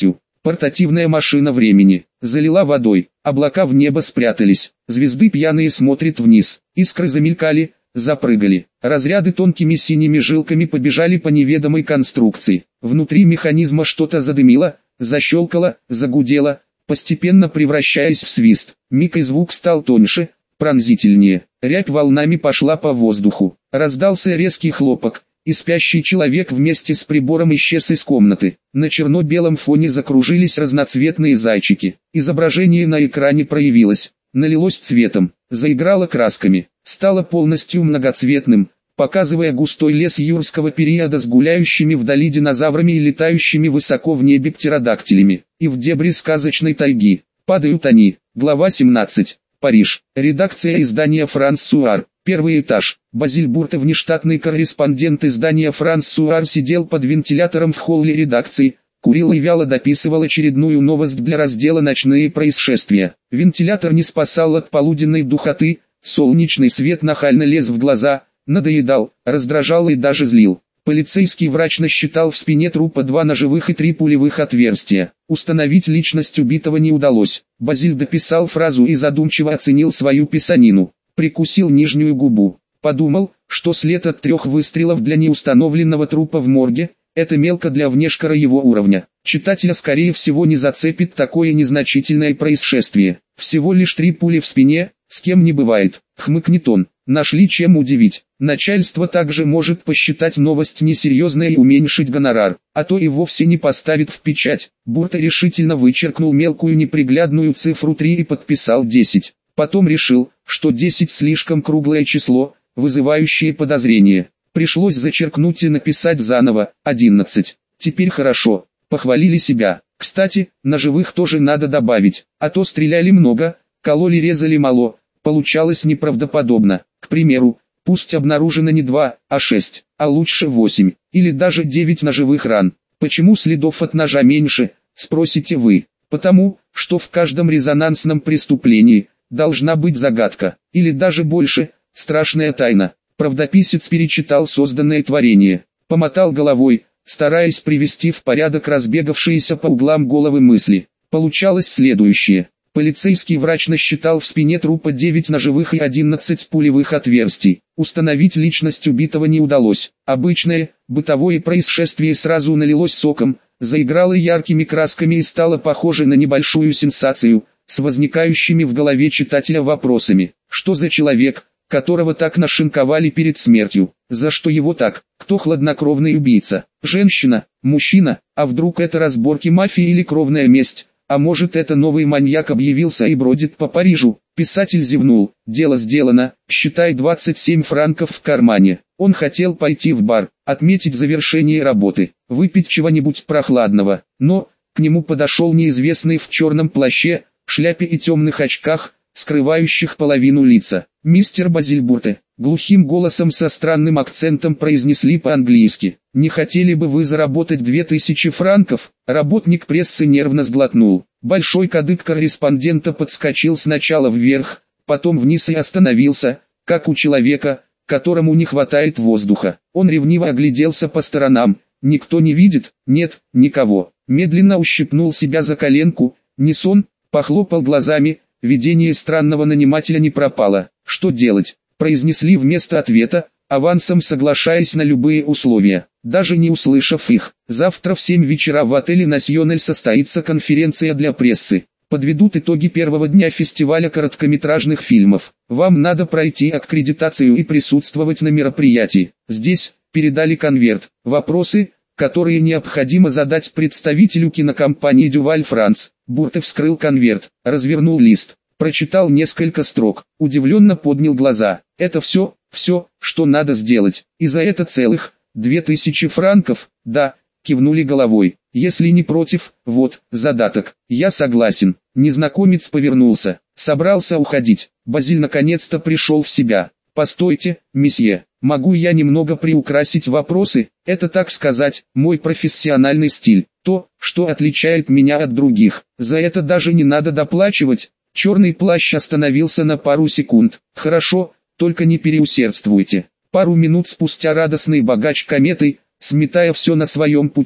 Портативная машина времени. Залила водой. Облака в небо спрятались. Звезды пьяные смотрят вниз. Искры замелькали, запрыгали. Разряды тонкими синими жилками побежали по неведомой конструкции. Внутри механизма что-то задымило, защелкало, загудело, постепенно превращаясь в свист. Миг и звук стал тоньше, пронзительнее. Рябь волнами пошла по воздуху. Раздался резкий хлопок, и спящий человек вместе с прибором исчез из комнаты. На черно-белом фоне закружились разноцветные зайчики. Изображение на экране проявилось, налилось цветом, заиграло красками, стало полностью многоцветным, показывая густой лес юрского периода с гуляющими вдали динозаврами и летающими высоко в небе птеродактилями. И в дебри сказочной тайги падают они. Глава 17. Париж. Редакция издания «Франсуар». Первый этаж. Базиль Бурте, внештатный корреспондент издания «Франсуар», сидел под вентилятором в холле редакции, курил и вяло дописывал очередную новость для раздела «Ночные происшествия». Вентилятор не спасал от полуденной духоты, солнечный свет нахально лез в глаза, надоедал, раздражал и даже злил. Полицейский врач насчитал в спине трупа 2 ножевых и 3 пулевых отверстия. Установить личность убитого не удалось. Базиль дописал фразу и задумчиво оценил свою писанину. Прикусил нижнюю губу. Подумал, что след от 3 выстрелов для неустановленного трупа в морге – это мелко для внешкора его уровня. Читателя скорее всего не зацепит такое незначительное происшествие. Всего лишь 3 пули в спине, с кем не бывает. Хмыкнет он. Нашли чем удивить. Начальство также может посчитать новость несерьезной и уменьшить гонорар, а то и вовсе не поставит в печать. Бурте решительно вычеркнул мелкую неприглядную цифру 3 и подписал 10. Потом решил, что 10 слишком круглое число, вызывающее подозрение. Пришлось зачеркнуть и написать заново 11. Теперь хорошо, похвалили себя. Кстати, ножевых тоже надо добавить, а то стреляли много, кололи-резали мало, получалось неправдоподобно. К примеру, пусть обнаружено не 2, а 6, а лучше 8, или даже 9 ножевых ран. Почему следов от ножа меньше, спросите вы? Потому, что в каждом резонансном преступлении должна быть загадка, или даже больше, страшная тайна. Правдописец перечитал созданное творение, помотал головой, стараясь привести в порядок разбегавшиеся по углам головы мысли. Получалось следующее. Полицейский врач насчитал в спине трупа 9 ножевых и 11 пулевых отверстий. Установить личность убитого не удалось. Обычное, бытовое происшествие сразу налилось соком, заиграло яркими красками и стало похоже на небольшую сенсацию, с возникающими в голове читателя вопросами. Что за человек, которого так нашинковали перед смертью? За что его так? Кто хладнокровный убийца? Женщина? Мужчина? А вдруг это разборки мафии или кровная месть? А может, это новый маньяк объявился и бродит по Парижу? Писатель зевнул. Дело сделано, считай 27 франков в кармане. Он хотел пойти в бар, отметить завершение работы, выпить чего-нибудь прохладного. Но, к нему подошел неизвестный в черном плаще, шляпе и темных очках, скрывающих половину лица. «Мистер Базиль Бурте», глухим голосом со странным акцентом произнесли по-английски. «Не хотели бы вы заработать 2000 франков?» Работник прессы нервно сглотнул. Большой кадык корреспондента подскочил сначала вверх, потом вниз и остановился, как у человека, которому не хватает воздуха. Он ревниво огляделся по сторонам. Никто не видит? Нет, никого. Медленно ущипнул себя за коленку. Не сон? Похлопал глазами. Видение странного нанимателя не пропало. «Что делать?» произнесли вместо ответа, авансом соглашаясь на любые условия. Даже не услышав их, завтра в 7 вечера в отеле «Насьонель» состоится конференция для прессы. Подведут итоги первого дня фестиваля короткометражных фильмов. Вам надо пройти аккредитацию и присутствовать на мероприятии. Здесь передали конверт. Вопросы, которые необходимо задать представителю кинокомпании «Дюваль Франц». Бурте вскрыл конверт, развернул лист, прочитал несколько строк, удивленно поднял глаза. «Это все, что надо сделать, и за это целых 2000 франков?» «Да», кивнули головой. «Если не против, вот, задаток». «Я согласен». Незнакомец повернулся, собрался уходить. Базиль наконец-то пришел в себя. «Постойте, месье, могу я немного приукрасить вопросы? Это, так сказать, мой профессиональный стиль, то, что отличает меня от других. За это даже не надо доплачивать». Черный плащ остановился на пару секунд. «Хорошо, только не переусердствуйте». Пару минут спустя радостный богач кометой, сметая все на своем пути,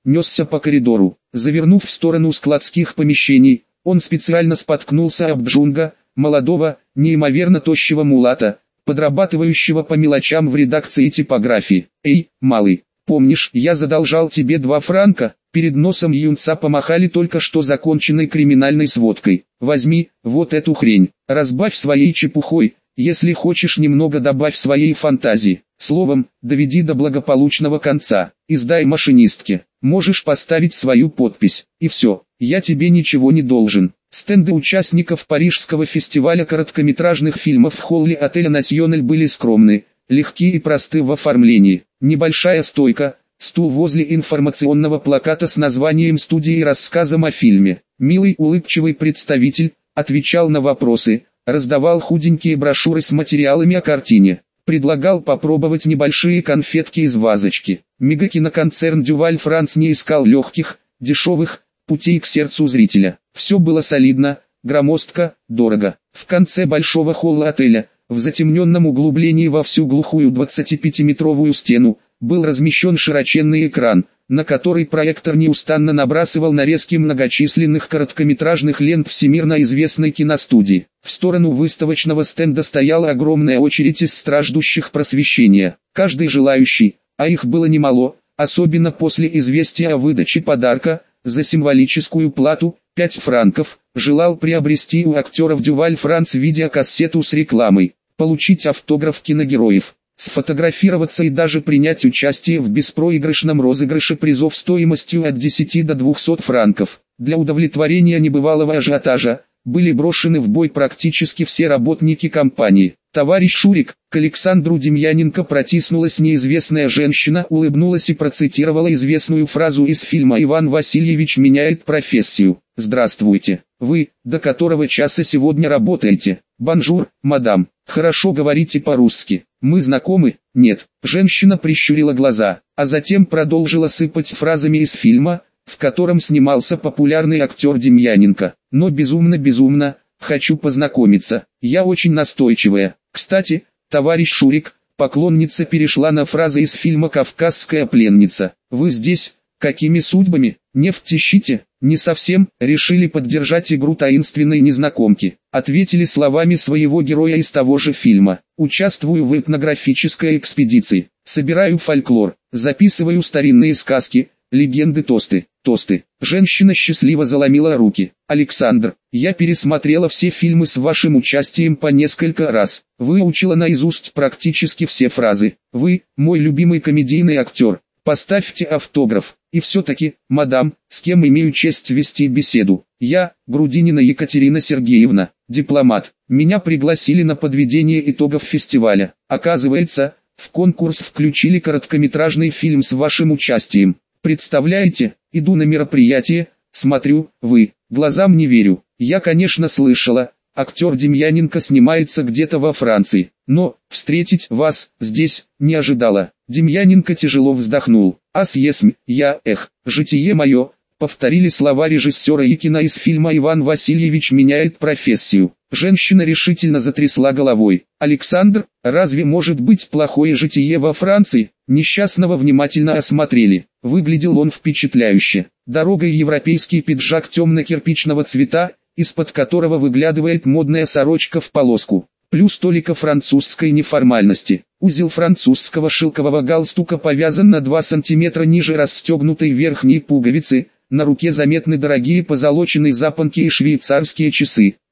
несся по коридору. Завернув в сторону складских помещений, он специально споткнулся об Джунга, молодого, неимоверно тощего мулата, подрабатывающего по мелочам в редакции типографии. «Эй, малый, помнишь, я задолжал тебе 2 франка?» Перед носом юнца помахали только что законченной криминальной сводкой. «Возьми, вот эту хрень, разбавь своей чепухой, если хочешь немного добавь своей фантазии. Словом, доведи до благополучного конца, и сдай машинистке. Можешь поставить свою подпись, и все, я тебе ничего не должен». Стенды участников Парижского фестиваля короткометражных фильмов в холле отеля «Насьонель» были скромны, легкие и просты в оформлении. Небольшая стойка, стул возле информационного плаката с названием студии и рассказом о фильме. Милый улыбчивый представитель отвечал на вопросы, раздавал худенькие брошюры с материалами о картине, предлагал попробовать небольшие конфетки из вазочки. Мегакиноконцерн Дюваль Франц не искал легких, дешевых путей к сердцу зрителя. Все было солидно, громоздко, дорого. В конце большого холла отеля, в затемненном углублении во всю глухую 25-метровую стену, был размещен широченный экран, на который проектор неустанно набрасывал нарезки многочисленных короткометражных лент всемирно известной киностудии. В сторону выставочного стенда стояла огромная очередь из страждущих просвещения. Каждый желающий, а их было немало, особенно после известия о выдаче подарка, за символическую плату, 5 франков, желал приобрести у актеров Дюваль Франц видеокассету с рекламой, получить автограф киногероев, сфотографироваться и даже принять участие в беспроигрышном розыгрыше призов стоимостью от 10 до 200 франков. Для удовлетворения небывалого ажиотажа, были брошены в бой практически все работники компании. «Товарищ Шурик», к Александру Демьяненко протиснулась неизвестная женщина, улыбнулась и процитировала известную фразу из фильма «Иван Васильевич меняет профессию». «Здравствуйте, вы, до которого часа сегодня работаете?» «Бонжур, мадам, хорошо говорите по-русски. Мы знакомы?» «Нет». Женщина прищурила глаза, а затем продолжила сыпать фразами из фильма, в котором снимался популярный актер Демьяненко. «Но безумно, хочу познакомиться. Я очень настойчивая. Кстати, товарищ Шурик», поклонница перешла на фразы из фильма «Кавказская пленница». «Вы здесь? Какими судьбами? Нефть ищите?» «Не совсем», решили поддержать игру таинственной незнакомки. Ответили словами своего героя из того же фильма. «Участвую в этнографической экспедиции. Собираю фольклор, записываю старинные сказки, легенды, тосты». Женщина счастливо заломила руки. «Александр, я пересмотрела все фильмы с вашим участием по несколько раз. Выучила наизусть практически все фразы. Вы, мой любимый комедийный актер. Поставьте автограф. И все-таки, мадам, с кем имею честь вести беседу?» «Я, Грудинина Екатерина Сергеевна, дипломат. Меня пригласили на подведение итогов фестиваля. Оказывается, в конкурс включили короткометражный фильм с вашим участием. Представляете, иду на мероприятие, смотрю, вы, глазам не верю. Я, конечно, слышала, актер Демьяненко снимается где-то во Франции, но встретить вас здесь не ожидала». Демьяненко тяжело вздохнул. Житие мое», повторили слова режиссера Якина из фильма «Иван Васильевич меняет профессию». Женщина решительно затрясла головой. «Александр, разве может быть плохое житие во Франции?» Несчастного внимательно осмотрели. Выглядел он впечатляюще. Дорогой европейский пиджак темно-кирпичного цвета, из-под которого выглядывает модная сорочка в полоску. Плюс толика французской неформальности. Узел французского шелкового галстука повязан на 2 сантиметра ниже расстегнутой верхней пуговицы. На руке заметны дорогие позолоченные запонки и швейцарские часы.